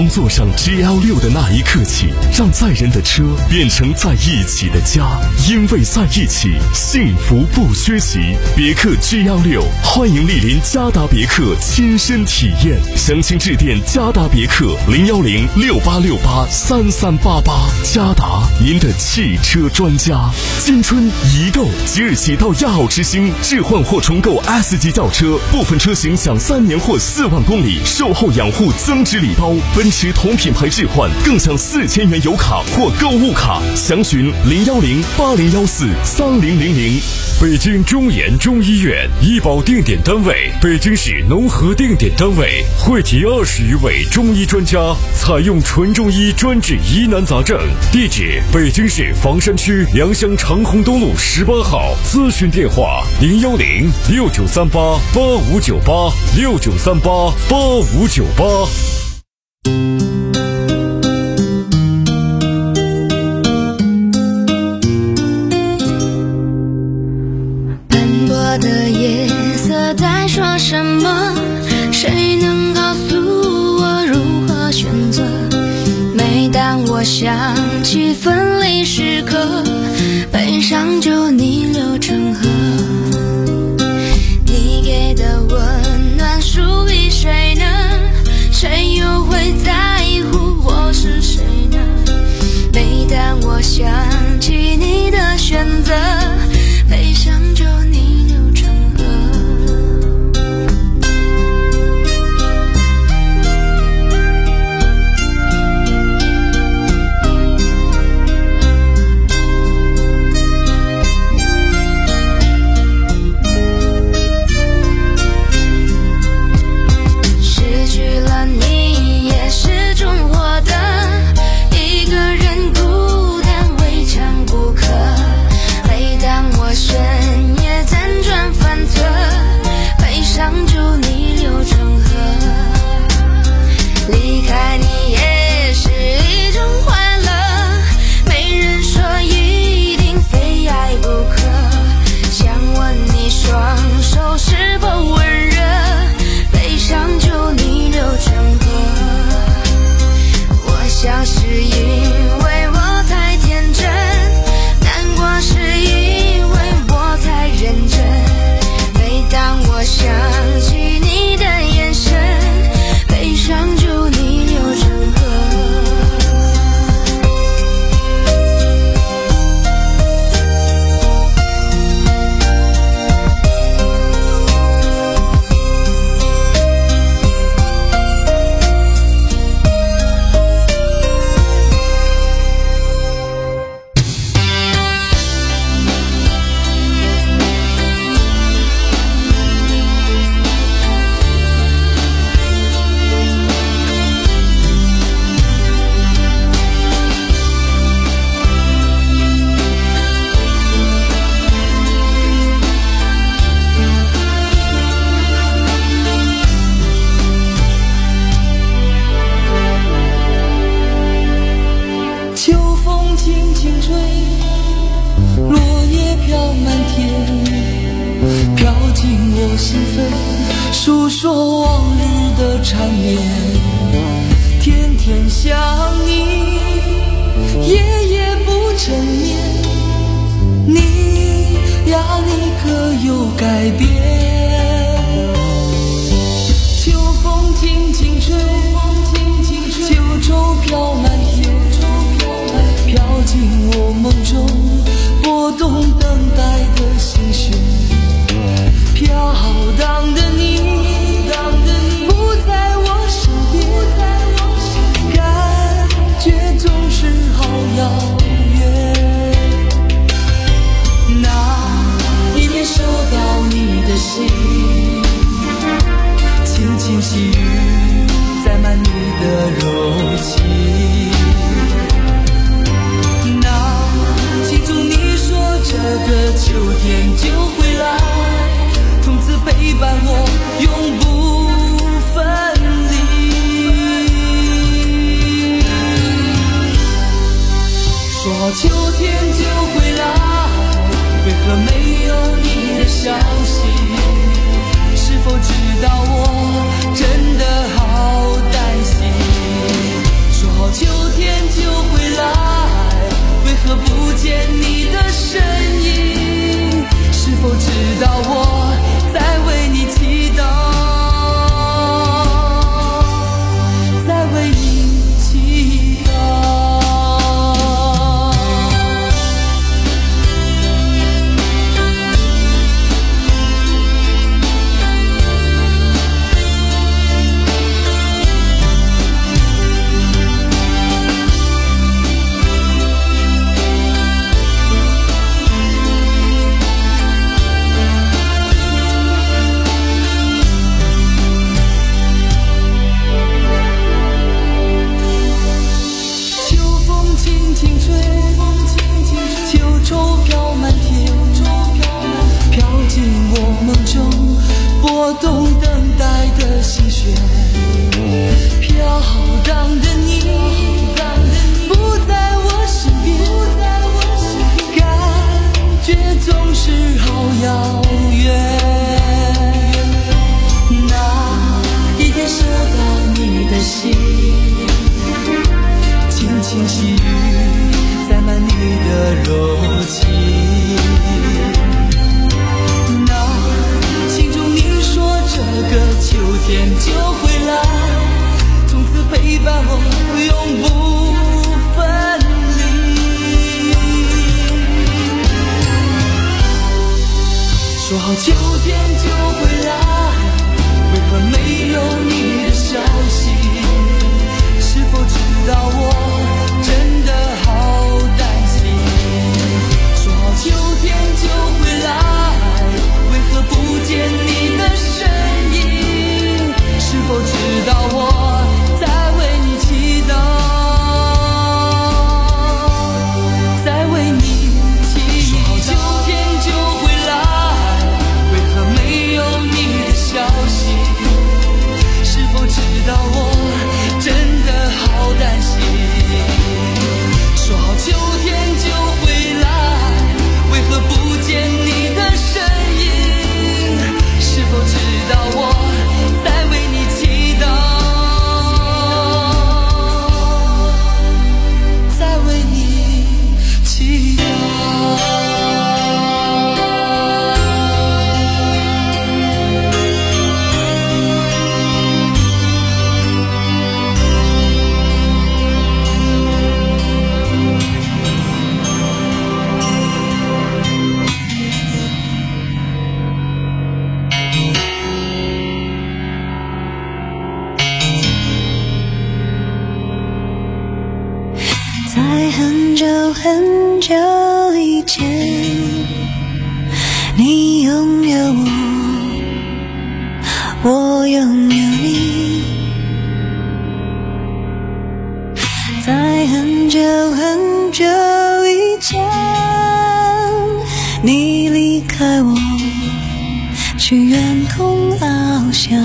Speaker 2: 从坐上 G L 六的那一刻起，让载人的车变成在一起的家，因为在一起，幸福不缺席。别克 G L 六，欢迎莅临嘉达别克亲身体验，详情致电嘉达别克零幺零六八六八三三八八。嘉达，您的汽车专家。新春一购，即日起到亚奥之星置换或重购 S 级轿车，部分车型享三年或四万公里售后养护增值礼包，奔驰同品牌置换更享四千元油卡或购物卡。详询零幺零八零幺四三零零零。
Speaker 3: 北京中研中医院医保定点单位，北京市农合定点单位，汇集二十余位中医专家，采用纯中医专治疑难杂症。地址：北京市房山区良乡长虹东路十八号。咨询电话：零幺零六九三八八五九八六九三八八五九八。
Speaker 5: 斑驳的夜色在说什么？谁能告诉我如何选择？每当我想起分离时刻，悲伤就逆流成河。你给的温暖属于谁呢？谁又会在乎我是谁呢？每当我想起你的选择，悲伤就逆流成河。失去了你也是种获得，一个人孤单未尝不可。每当我深夜辗转反侧，悲伤就逆流成河。离开你也是一种快乐，没人说一定非爱不可。想问你双手是否温热，悲伤就逆流成河。我想是因为我太天真，难过是因为我太认真。每当我想起你的眼神，悲伤就逆流成河。
Speaker 6: 秋风轻轻吹，落叶飘满天，飘进我心扉，诉说往日的缠绵。天天想你，夜夜不成眠，你呀你可有改变？秋风轻轻吹，秋愁飘满天，飘进我梦中，拨动等待的心弦。飘荡的你，不在我身边，感觉总是好遥远。那一天收到你的信，轻轻细雨载满你的柔情。这个秋天就会来，从此陪伴我永不分离。说秋天就会来，为何没有你的消息？是否知道我真的好担心？ 拨动等待的心弦，飘荡的你不在我身边，感觉总是好遥远。那一天收到你的信，轻轻细雨载满你的柔情，那心中你说这个秋天就会来，从此陪伴我永不分离。说好秋天就会来，为何没有你的消息？是否知道我真的好担心？说好秋天就会来，为何不见你的身影？是否知道我在为你祈祷，在为你祈祷？说好秋天就会来，为何没有你的消息？是否知道我真的好担心？说好秋天就会来，为何不见你的身影？是否知道我在为你祈祷，在为你祈祷。
Speaker 5: 在很久很久以前，你拥有我，我拥有你。在很久很久以前，你离开我，去远空翱翔。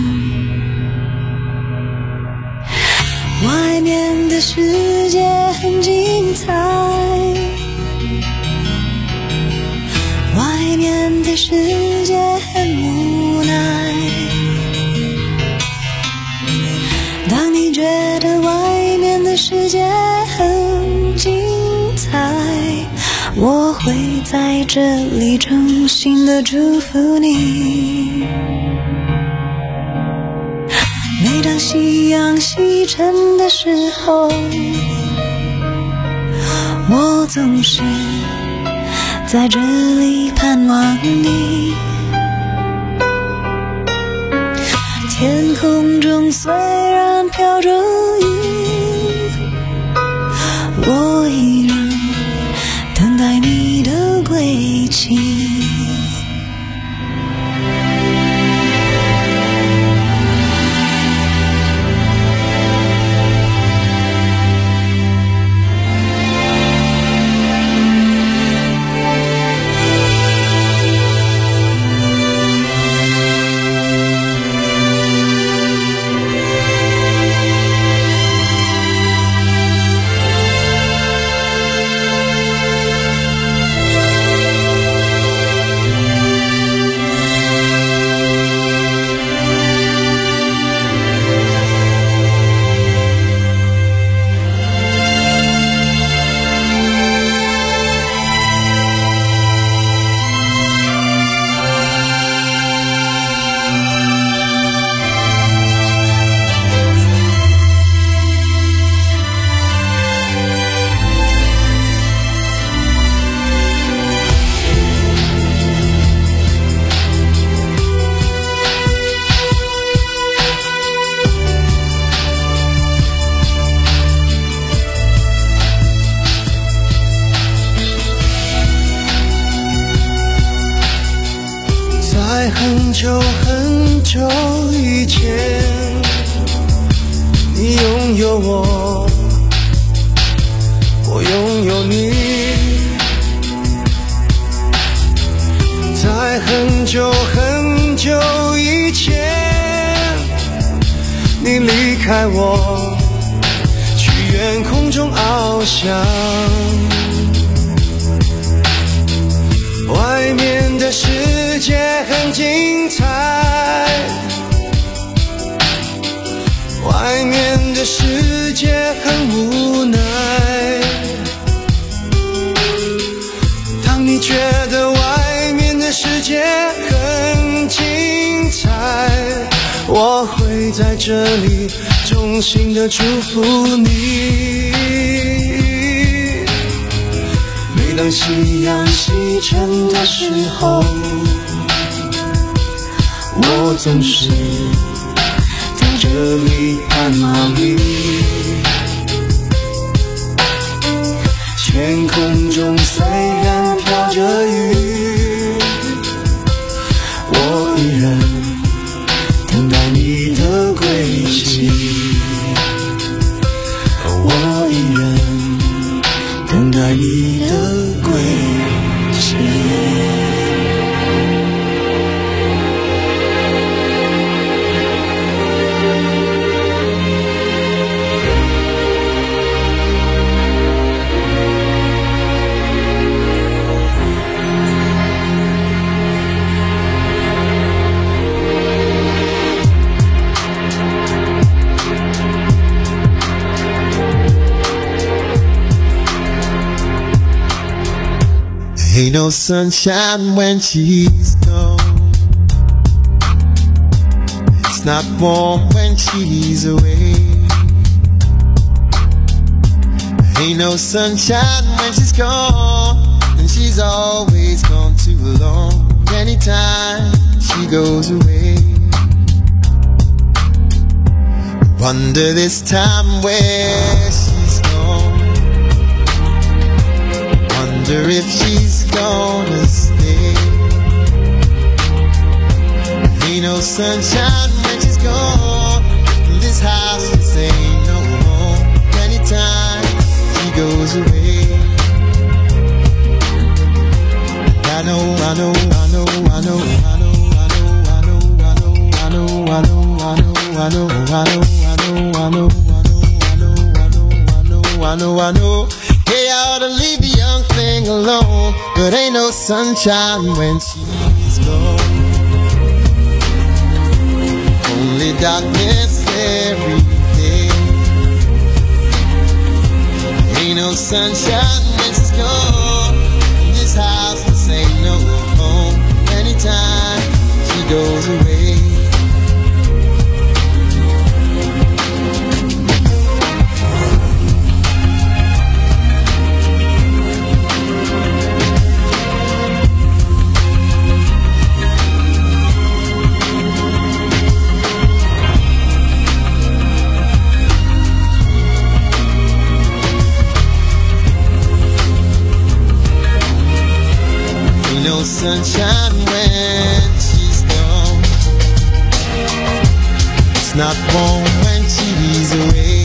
Speaker 5: 外面的世界很精彩，外面的世界很无奈。当你觉得外面的世界很精彩，我会在这里衷心的祝福你。每当夕阳西沉的时候，我总是在这里盼望你。天空中虽然飘着雨，我依然等待你的归期。
Speaker 7: 在很久很久以前，你拥有我，我拥有你。在很久很久以开我，去远空中翱翔。外面的世界很精彩，外面的世界很无奈。当你觉得外面的世界很精彩，我会在这里衷心的祝福你。每当夕阳西沉的时候，我总是在这里盼望你。天空中虽然飘着雨，我依然等待你的归期，我依然等待你的归期。
Speaker 16: Ain't no sunshine when she's gone. It's not warm when she's away. Ain't no sunshine when she's gone, and she's always gone too long. Anytime she goes away, wonder this time where she's gone. Wonder if she's gonna stay. Ain't no sunshine when she's gone. In this house just ain't no home. Anytime she goes away, I know, I know, I know, I know, I know, I know, I know, I know, I know, I know, I know, I know, I know, I know, I know, I know, I know, I know. Hey, I ought to leave the young thing alone, but ain't no sunshine when she's gone. Only darkness every day. Ain't no sunshine when she's gone. In this house, this ain't no home. Anytime she goes away, no sunshine when she's gone. It's not warm when she's away.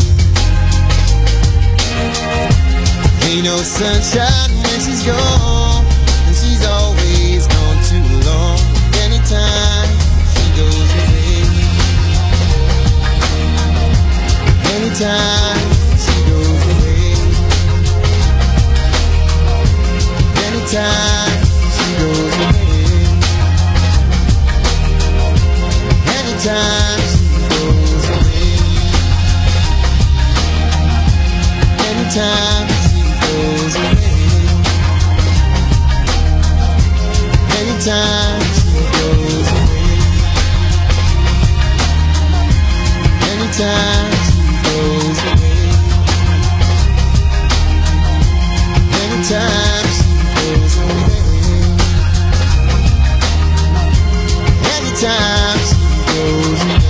Speaker 16: Ain't no sunshine when she's gone, and she's always gone too long. Anytime she goes away, anytime she goes away, anytime goes away, anytime she goes away, anytime she goes away, anytime she goes away, anytime she goes away, anytime she goes away. Anytime she goes away.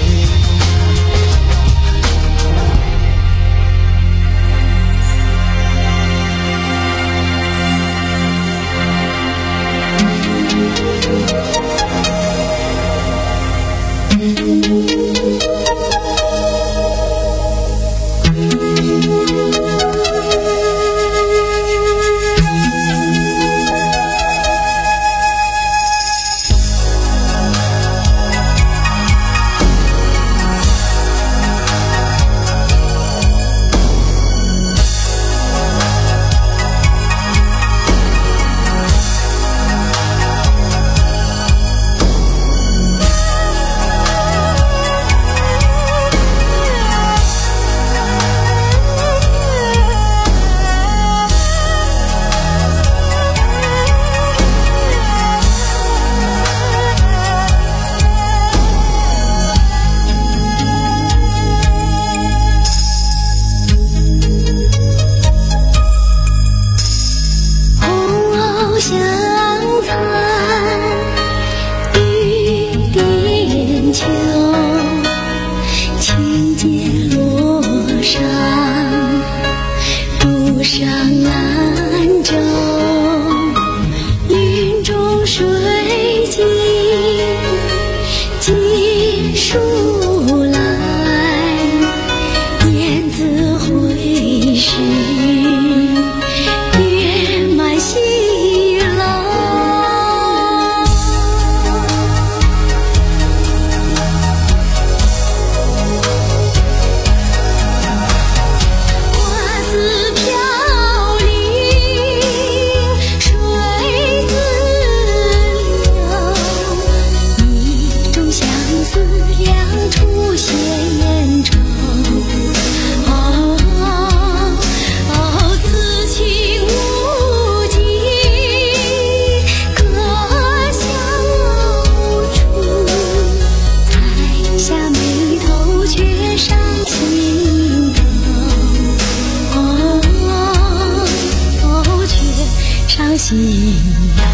Speaker 5: 书来，燕子回时，月满西楼。花自飘零，水自流，一种相思两处闲愁。哦哦，此情无尽，可笑处，才下眉头却上心头。哦哦，却上心头。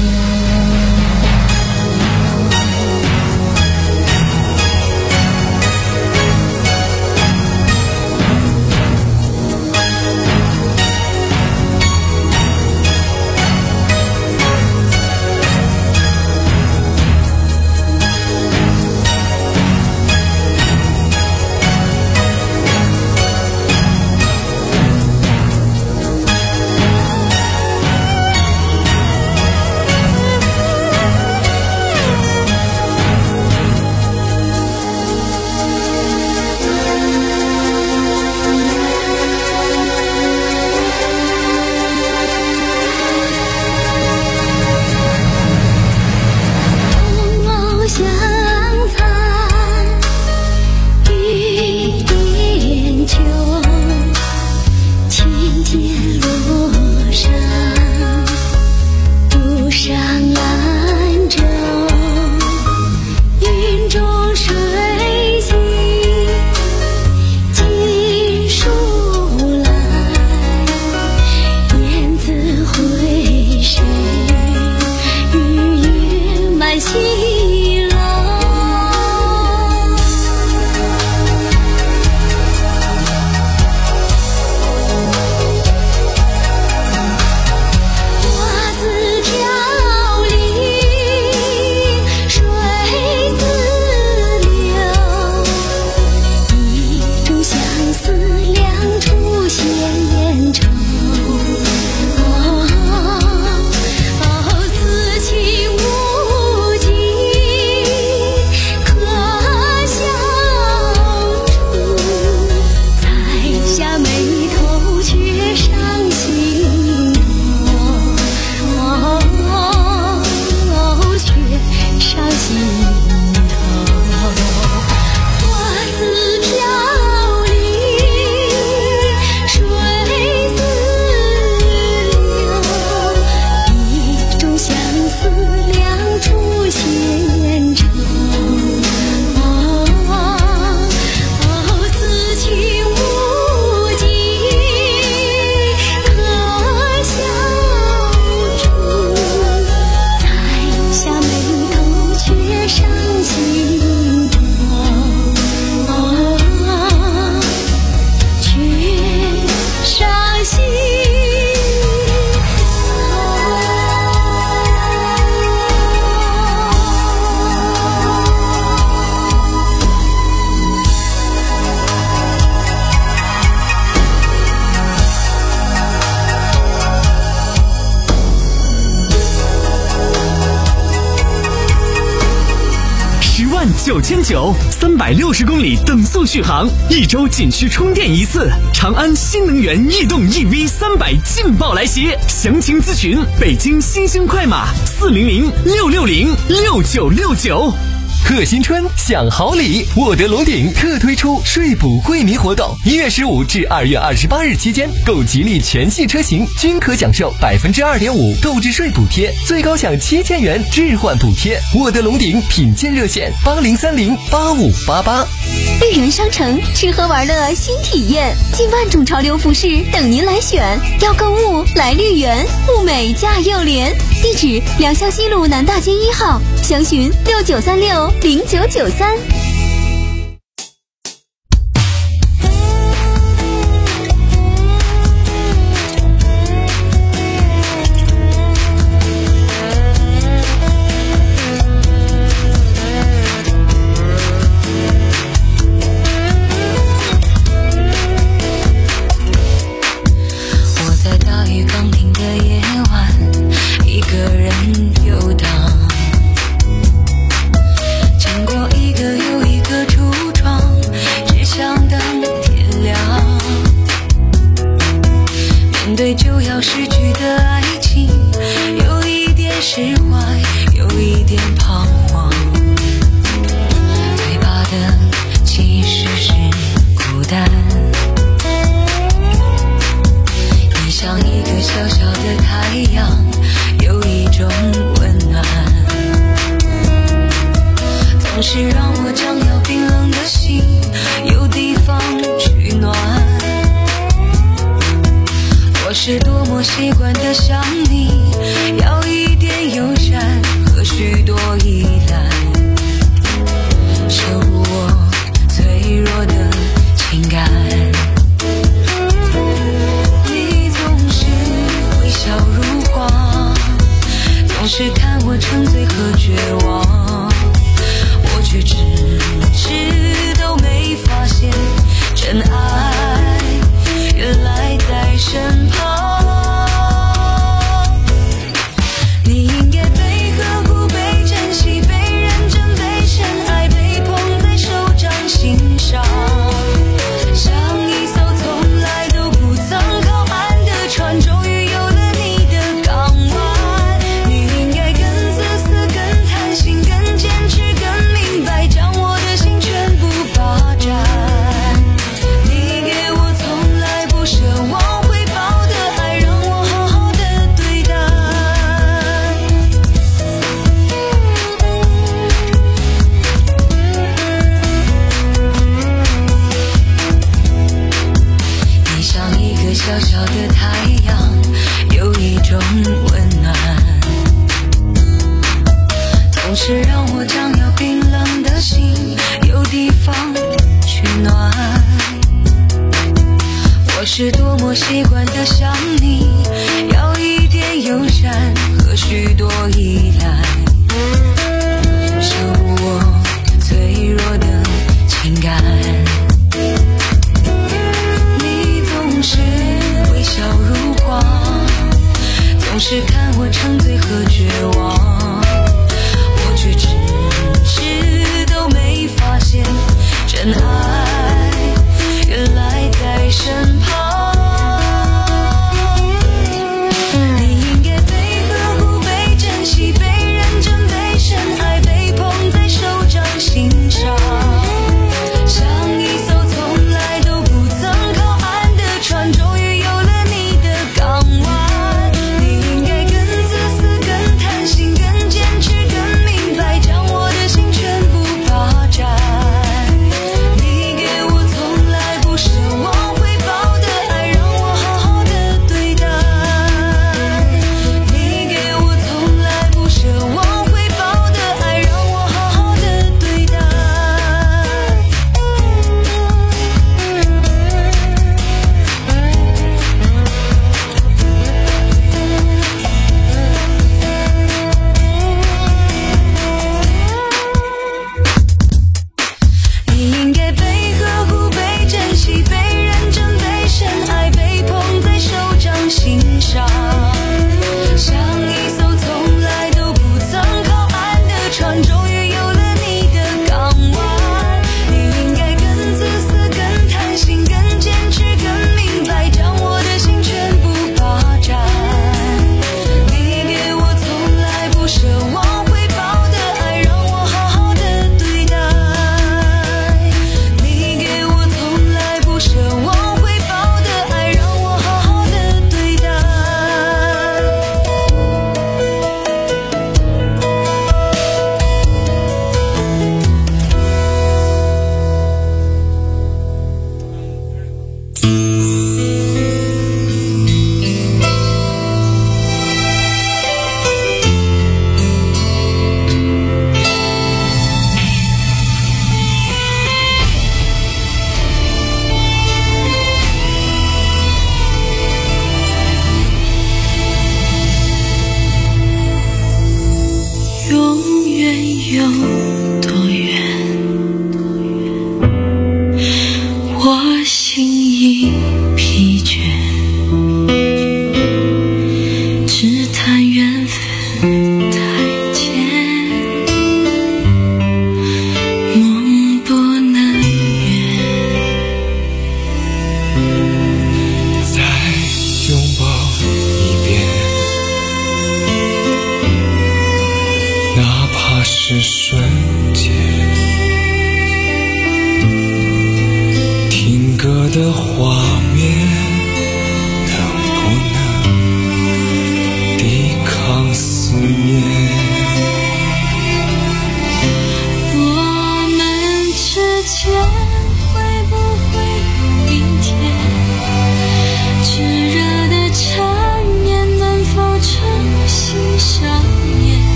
Speaker 5: 冬香残，雨点秋，轻剑落山，独上兰舟。云中水起，锦书来，燕子回时，日月满西楼。花自飘零，水自流，一种相思两处闲愁。哦哦，此情无尽，可笑处，才下眉头却上心头。哦哦，却上心头。花自飘零，水自流，一种相思两处闲愁。哦哦，此情无尽，可笑处，才下眉头却上心头。哦，却上心
Speaker 12: 十万九千九，三百六十公里等速续航，一周仅需充电一次。长安新能源逸动 E V 三百劲爆来袭，详情咨询北京新兴快马四零零六六零六九六九。
Speaker 11: 贺新春享好礼，沃德龙鼎特推出税补惠民活动，一月十五至二月二十八日期间，购吉利全系车型均可享受百分之二点五购置税补贴，最高享七千元置换补贴。沃德龙鼎品鉴热线八零三零八五八八。
Speaker 8: 绿园商城吃喝玩乐新体验，近万种潮流服饰等您来选。要购物来绿园，物美价又廉。地址：良校西路南大街一号，详询六九三六零九九三。
Speaker 5: 让我将要冰冷的心有地方取暖。我是多么习惯的想你，要一点友善和许多依赖，守护我脆弱的情感。你总是微笑如花，总是看我沉醉和绝望，我却迟迟都没发现真爱原来在身旁。你应该被呵护、被珍惜、被认真、被深爱、被捧在手掌心上，像一艘从来都不曾靠岸的船，终于有了你的港湾。你应该更自私、更贪心、更坚持、更明白，将我的心全部霸占。你给我从来不奢望回报的爱，让我好好的对待。你像一个小小的太阳，有一种温暖，总是让我将要冰冷的心有地方取暖。我是多么习惯的想你，要一点友善和许多依赖，守护我脆弱的情感。你总是微笑如花，总是看我沉醉和绝望，我却迟迟都没发现真爱原来在身旁。你应该被呵护、被珍惜、被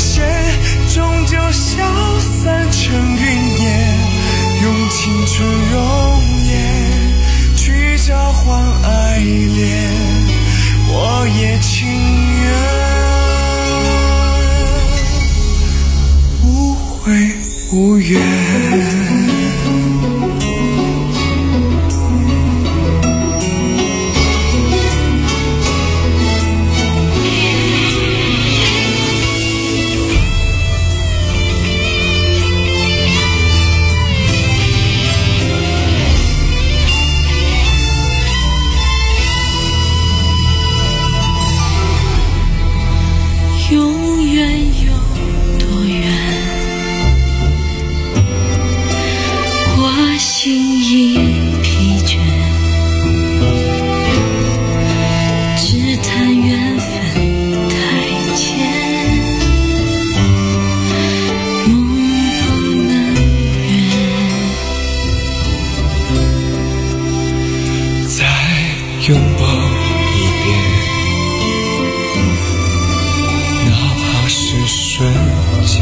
Speaker 7: 线，终究消散成云烟，用青春容颜去交换爱恋，我也情愿无悔无怨。
Speaker 5: 永远有多远？我心已疲倦，只叹缘分太浅，梦不能圆。
Speaker 7: 再拥抱一遍，是瞬间，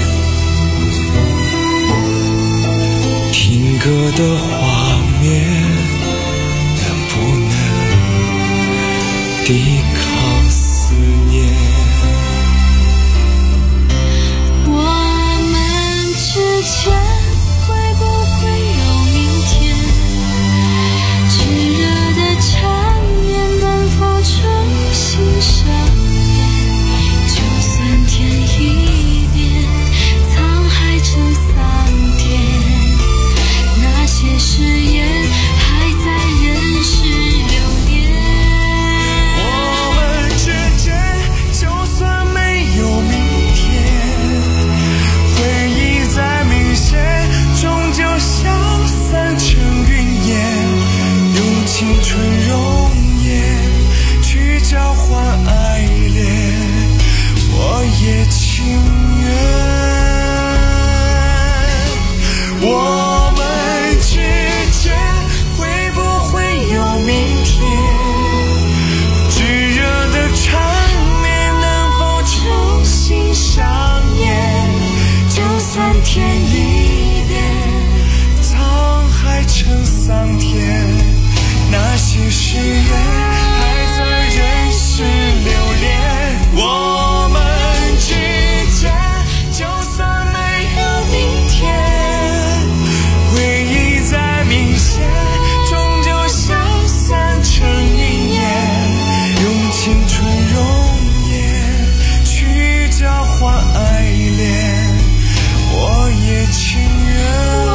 Speaker 7: 定格的画面能不能抵抗思念？
Speaker 5: 我们之间会不会有明天？炙热的缠绵能否重新上演？天一变，沧海成桑田，那些誓言还在人世流连。
Speaker 7: 我们之间就算没有明天，回忆再明显，终究消散成云烟，用青春容颜去交换爱恋，我也情愿。我们之间会不会有明天？炙热的缠绵能否重新上演？就算天一变，沧海成桑田，那些誓言还在人世流连。我们之间就算没有明天，回忆再明显，终究消散成云烟，用青春容颜去交换爱恋，我也情愿，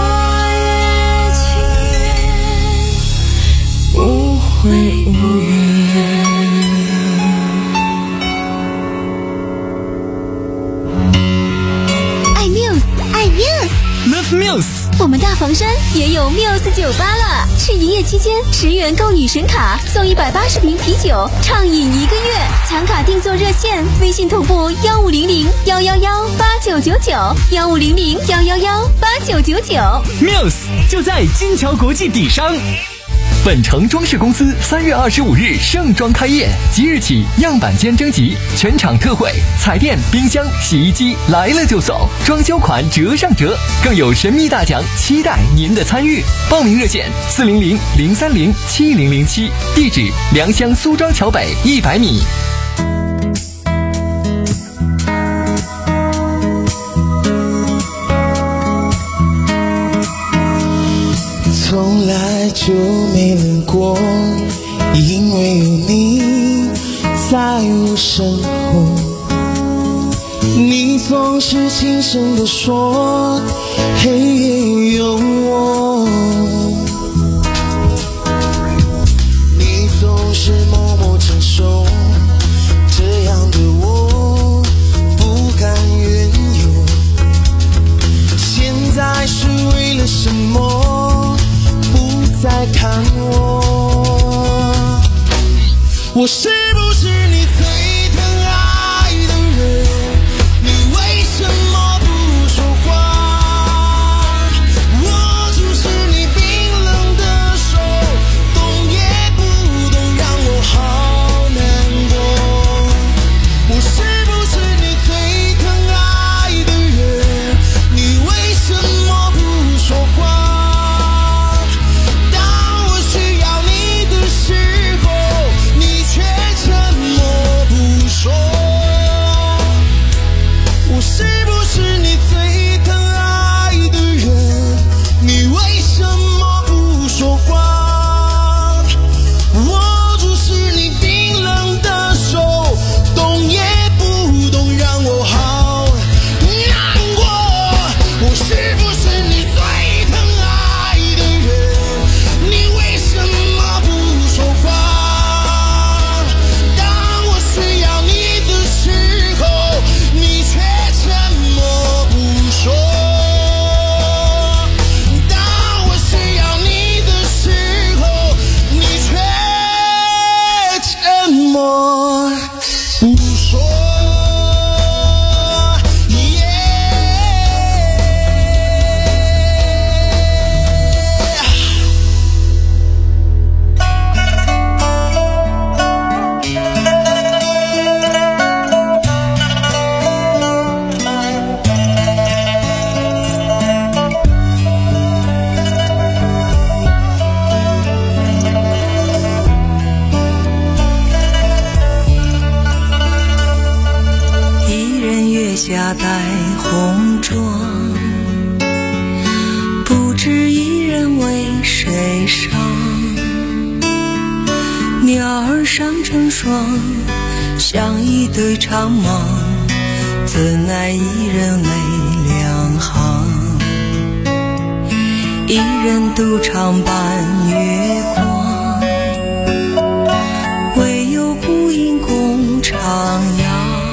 Speaker 7: 我也情愿无悔无怨。
Speaker 12: Love Muse，
Speaker 8: 我们大房山也有 Muse 酒吧了。是营业期间，十元购女神卡送一百八十瓶啤酒，畅饮一个月。抢卡订座热线：微信同步幺五零零幺幺幺八九九九，幺五零零幺幺幺八九九九。
Speaker 12: Muse 就在金桥国际底商。
Speaker 11: 本城装饰公司三月二十五日盛装开业，即日起样板间征集，全场特惠，彩电、冰箱、洗衣机来了就送，装修款折上折，更有神秘大奖，期待您的参与。报名热线：四零零零三零七零零七，地址：良乡苏庄桥北一百米。
Speaker 16: 从来就没冷过，因为有你在我身后。你总是轻声地说，黑夜有我。你总是默默承受，这样的我不甘愿有。现在是为了什么？再看我，我是不是你最疼爱的人？你为什么不说话？我住
Speaker 4: 月下戴红妆，不知一人为谁伤。鸟儿上成双，像一对长蟒，怎奈一人泪两行。一人独唱半月光，唯有孤影共徜徉。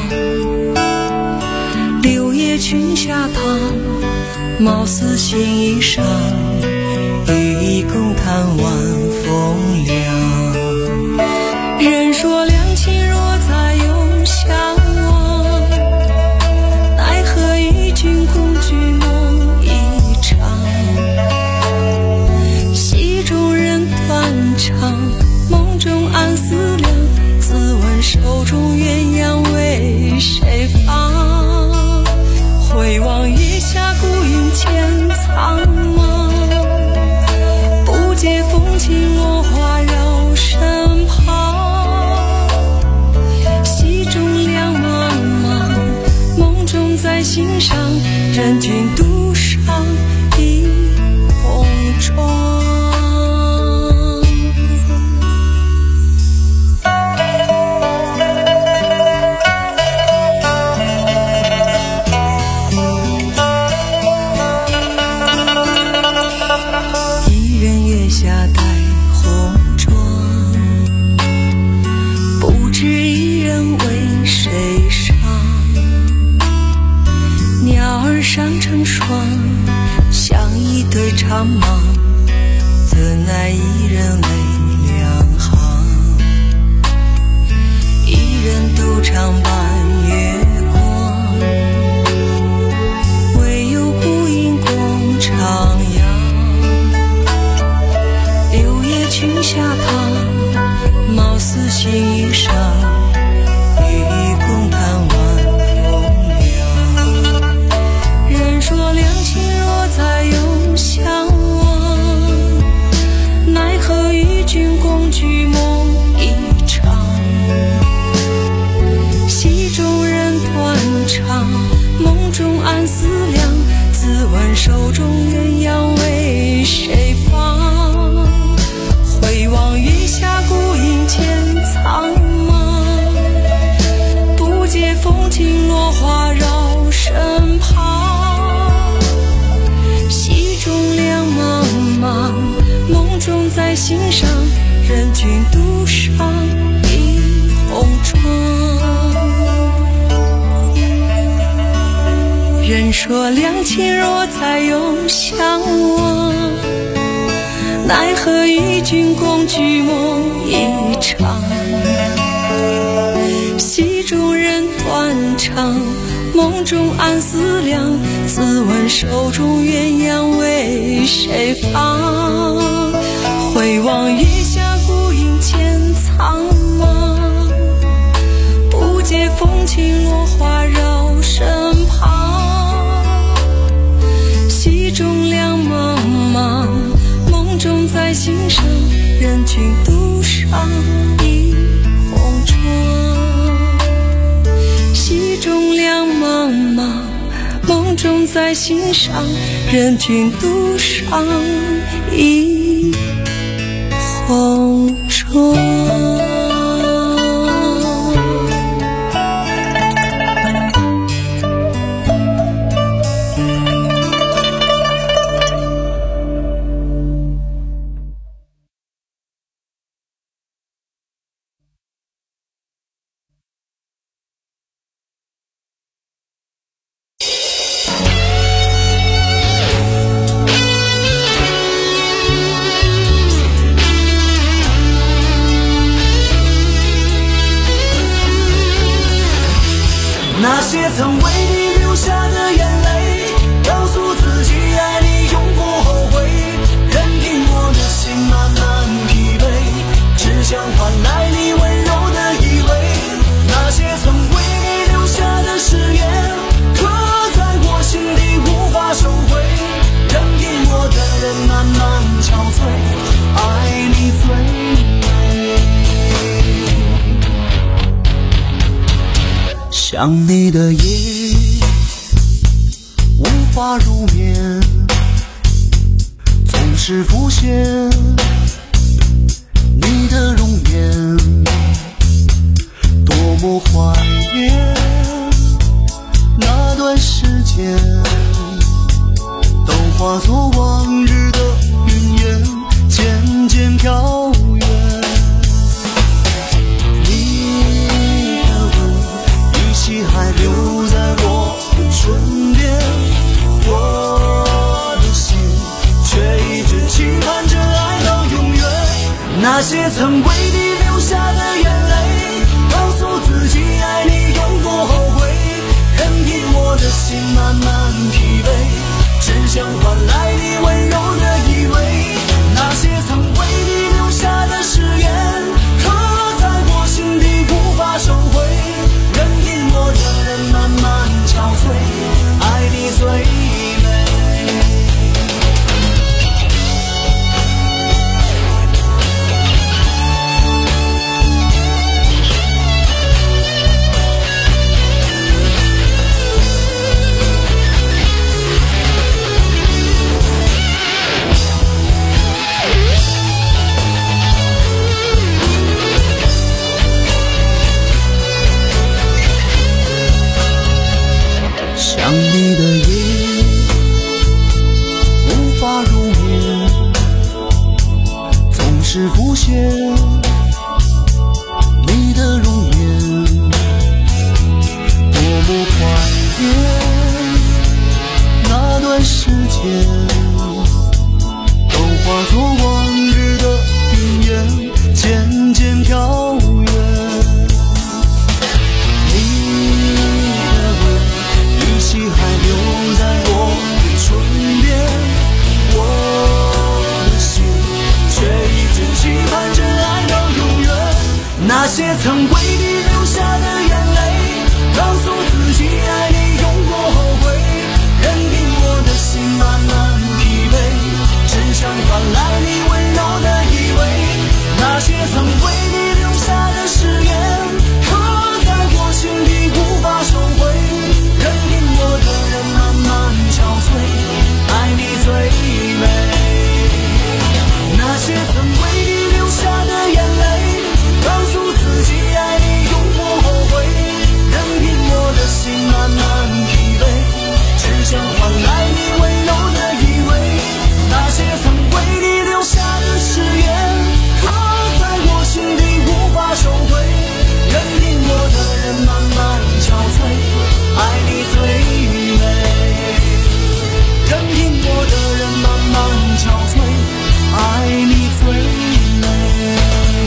Speaker 4: 柳叶裙下躺，貌似新衣裳，与你共叹晚风凉。人说两情若再有相忘，奈何与君共举梦一场。戏中人断肠，梦中暗思量，自问手中鸳鸯为谁放？回望月下孤影千苍茫，不解风情落花绕身旁。戏中两茫茫，梦中在心上，任君独上一红妆。上成双，像一对长蟒，怎奈一人泪两行。一人独唱半月光，唯有孤影共徜徉。柳叶裙下躺，貌似新衣裳，与你共叹晚风凉。说两情若再有相忘，奈何与君共举梦一场。戏中人断肠，梦中暗思量，自问手中鸳鸯为谁放？回望月下孤影千苍茫，不解风情落花绕身旁。梦中在心上，任君独上一红妆。人说两情若再有相忘，奈何与君共举梦一场。戏中人断肠，梦中暗思量，自问手中鸳鸯为谁放？回望月下孤影千苍茫，不解风情落花绕身旁。戏中两茫茫，梦中在心上，任君独上一红妆。戏中两茫茫，梦中在心上，任君独上一红妆。
Speaker 6: 那些曾为你流下的眼泪，告诉自己爱你永不后悔，任凭我的心慢慢疲惫，只想换来你温柔的依偎。那些曾为你留下的誓言，刻在我心底无法收回，任凭我的人慢慢憔悴，爱你最美。想你的夜
Speaker 17: 法入眠，总是浮现你的容颜，多么怀念那段时间，都化作往日的云烟，渐渐飘远。你的吻依稀还留在我的唇边，我的心却一直期盼着爱到永远。那些曾为你流下的眼泪，告诉自己爱你永不后悔，任凭我的心慢慢疲惫，只想换来你温柔的依偎。那些曾为你留下的誓言，刻在我心底无法收回，任凭我的人慢慢憔悴，爱你最美。想你的夜无法入眠，总是浮现你的容颜，多么怀念那段时间，都化作往日的云烟，渐渐飘远。还留在我的唇边，我的心却一直期盼着爱到永远。那些曾为你流下的眼泪，告诉自己爱你永不后悔，任凭我的心慢慢疲惫，只想换来你温柔的依偎。那些曾为你留下的誓言，刻在我心底无法收回，任凭我的人慢慢憔悴，爱你最美。那些曾为你流下的眼泪，告诉自己爱你永不后悔，任凭我的心慢慢疲惫，只想换来你温柔的依偎。那些曾为你留下的誓言，刻在我心底无法收回，任凭我的人慢慢憔悴，爱你最美。任凭我的人慢慢憔悴，爱你最美。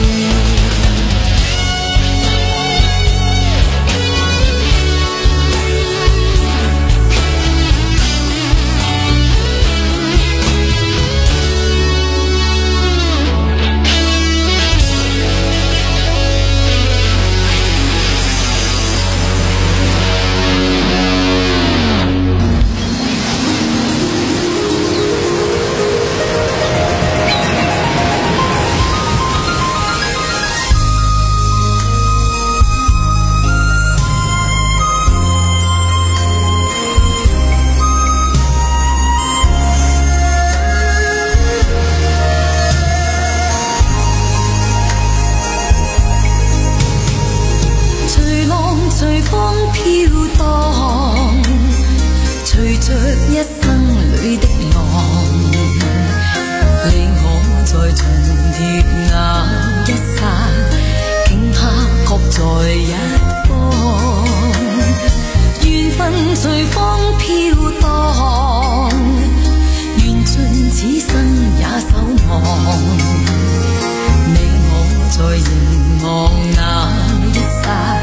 Speaker 5: 隨風飄蕩，隨着一生裏的浪，你我在重疊那一剎，頃刻各在一方，緣分隨風飄蕩，緣盡此生也守望，你我在凝望那一剎。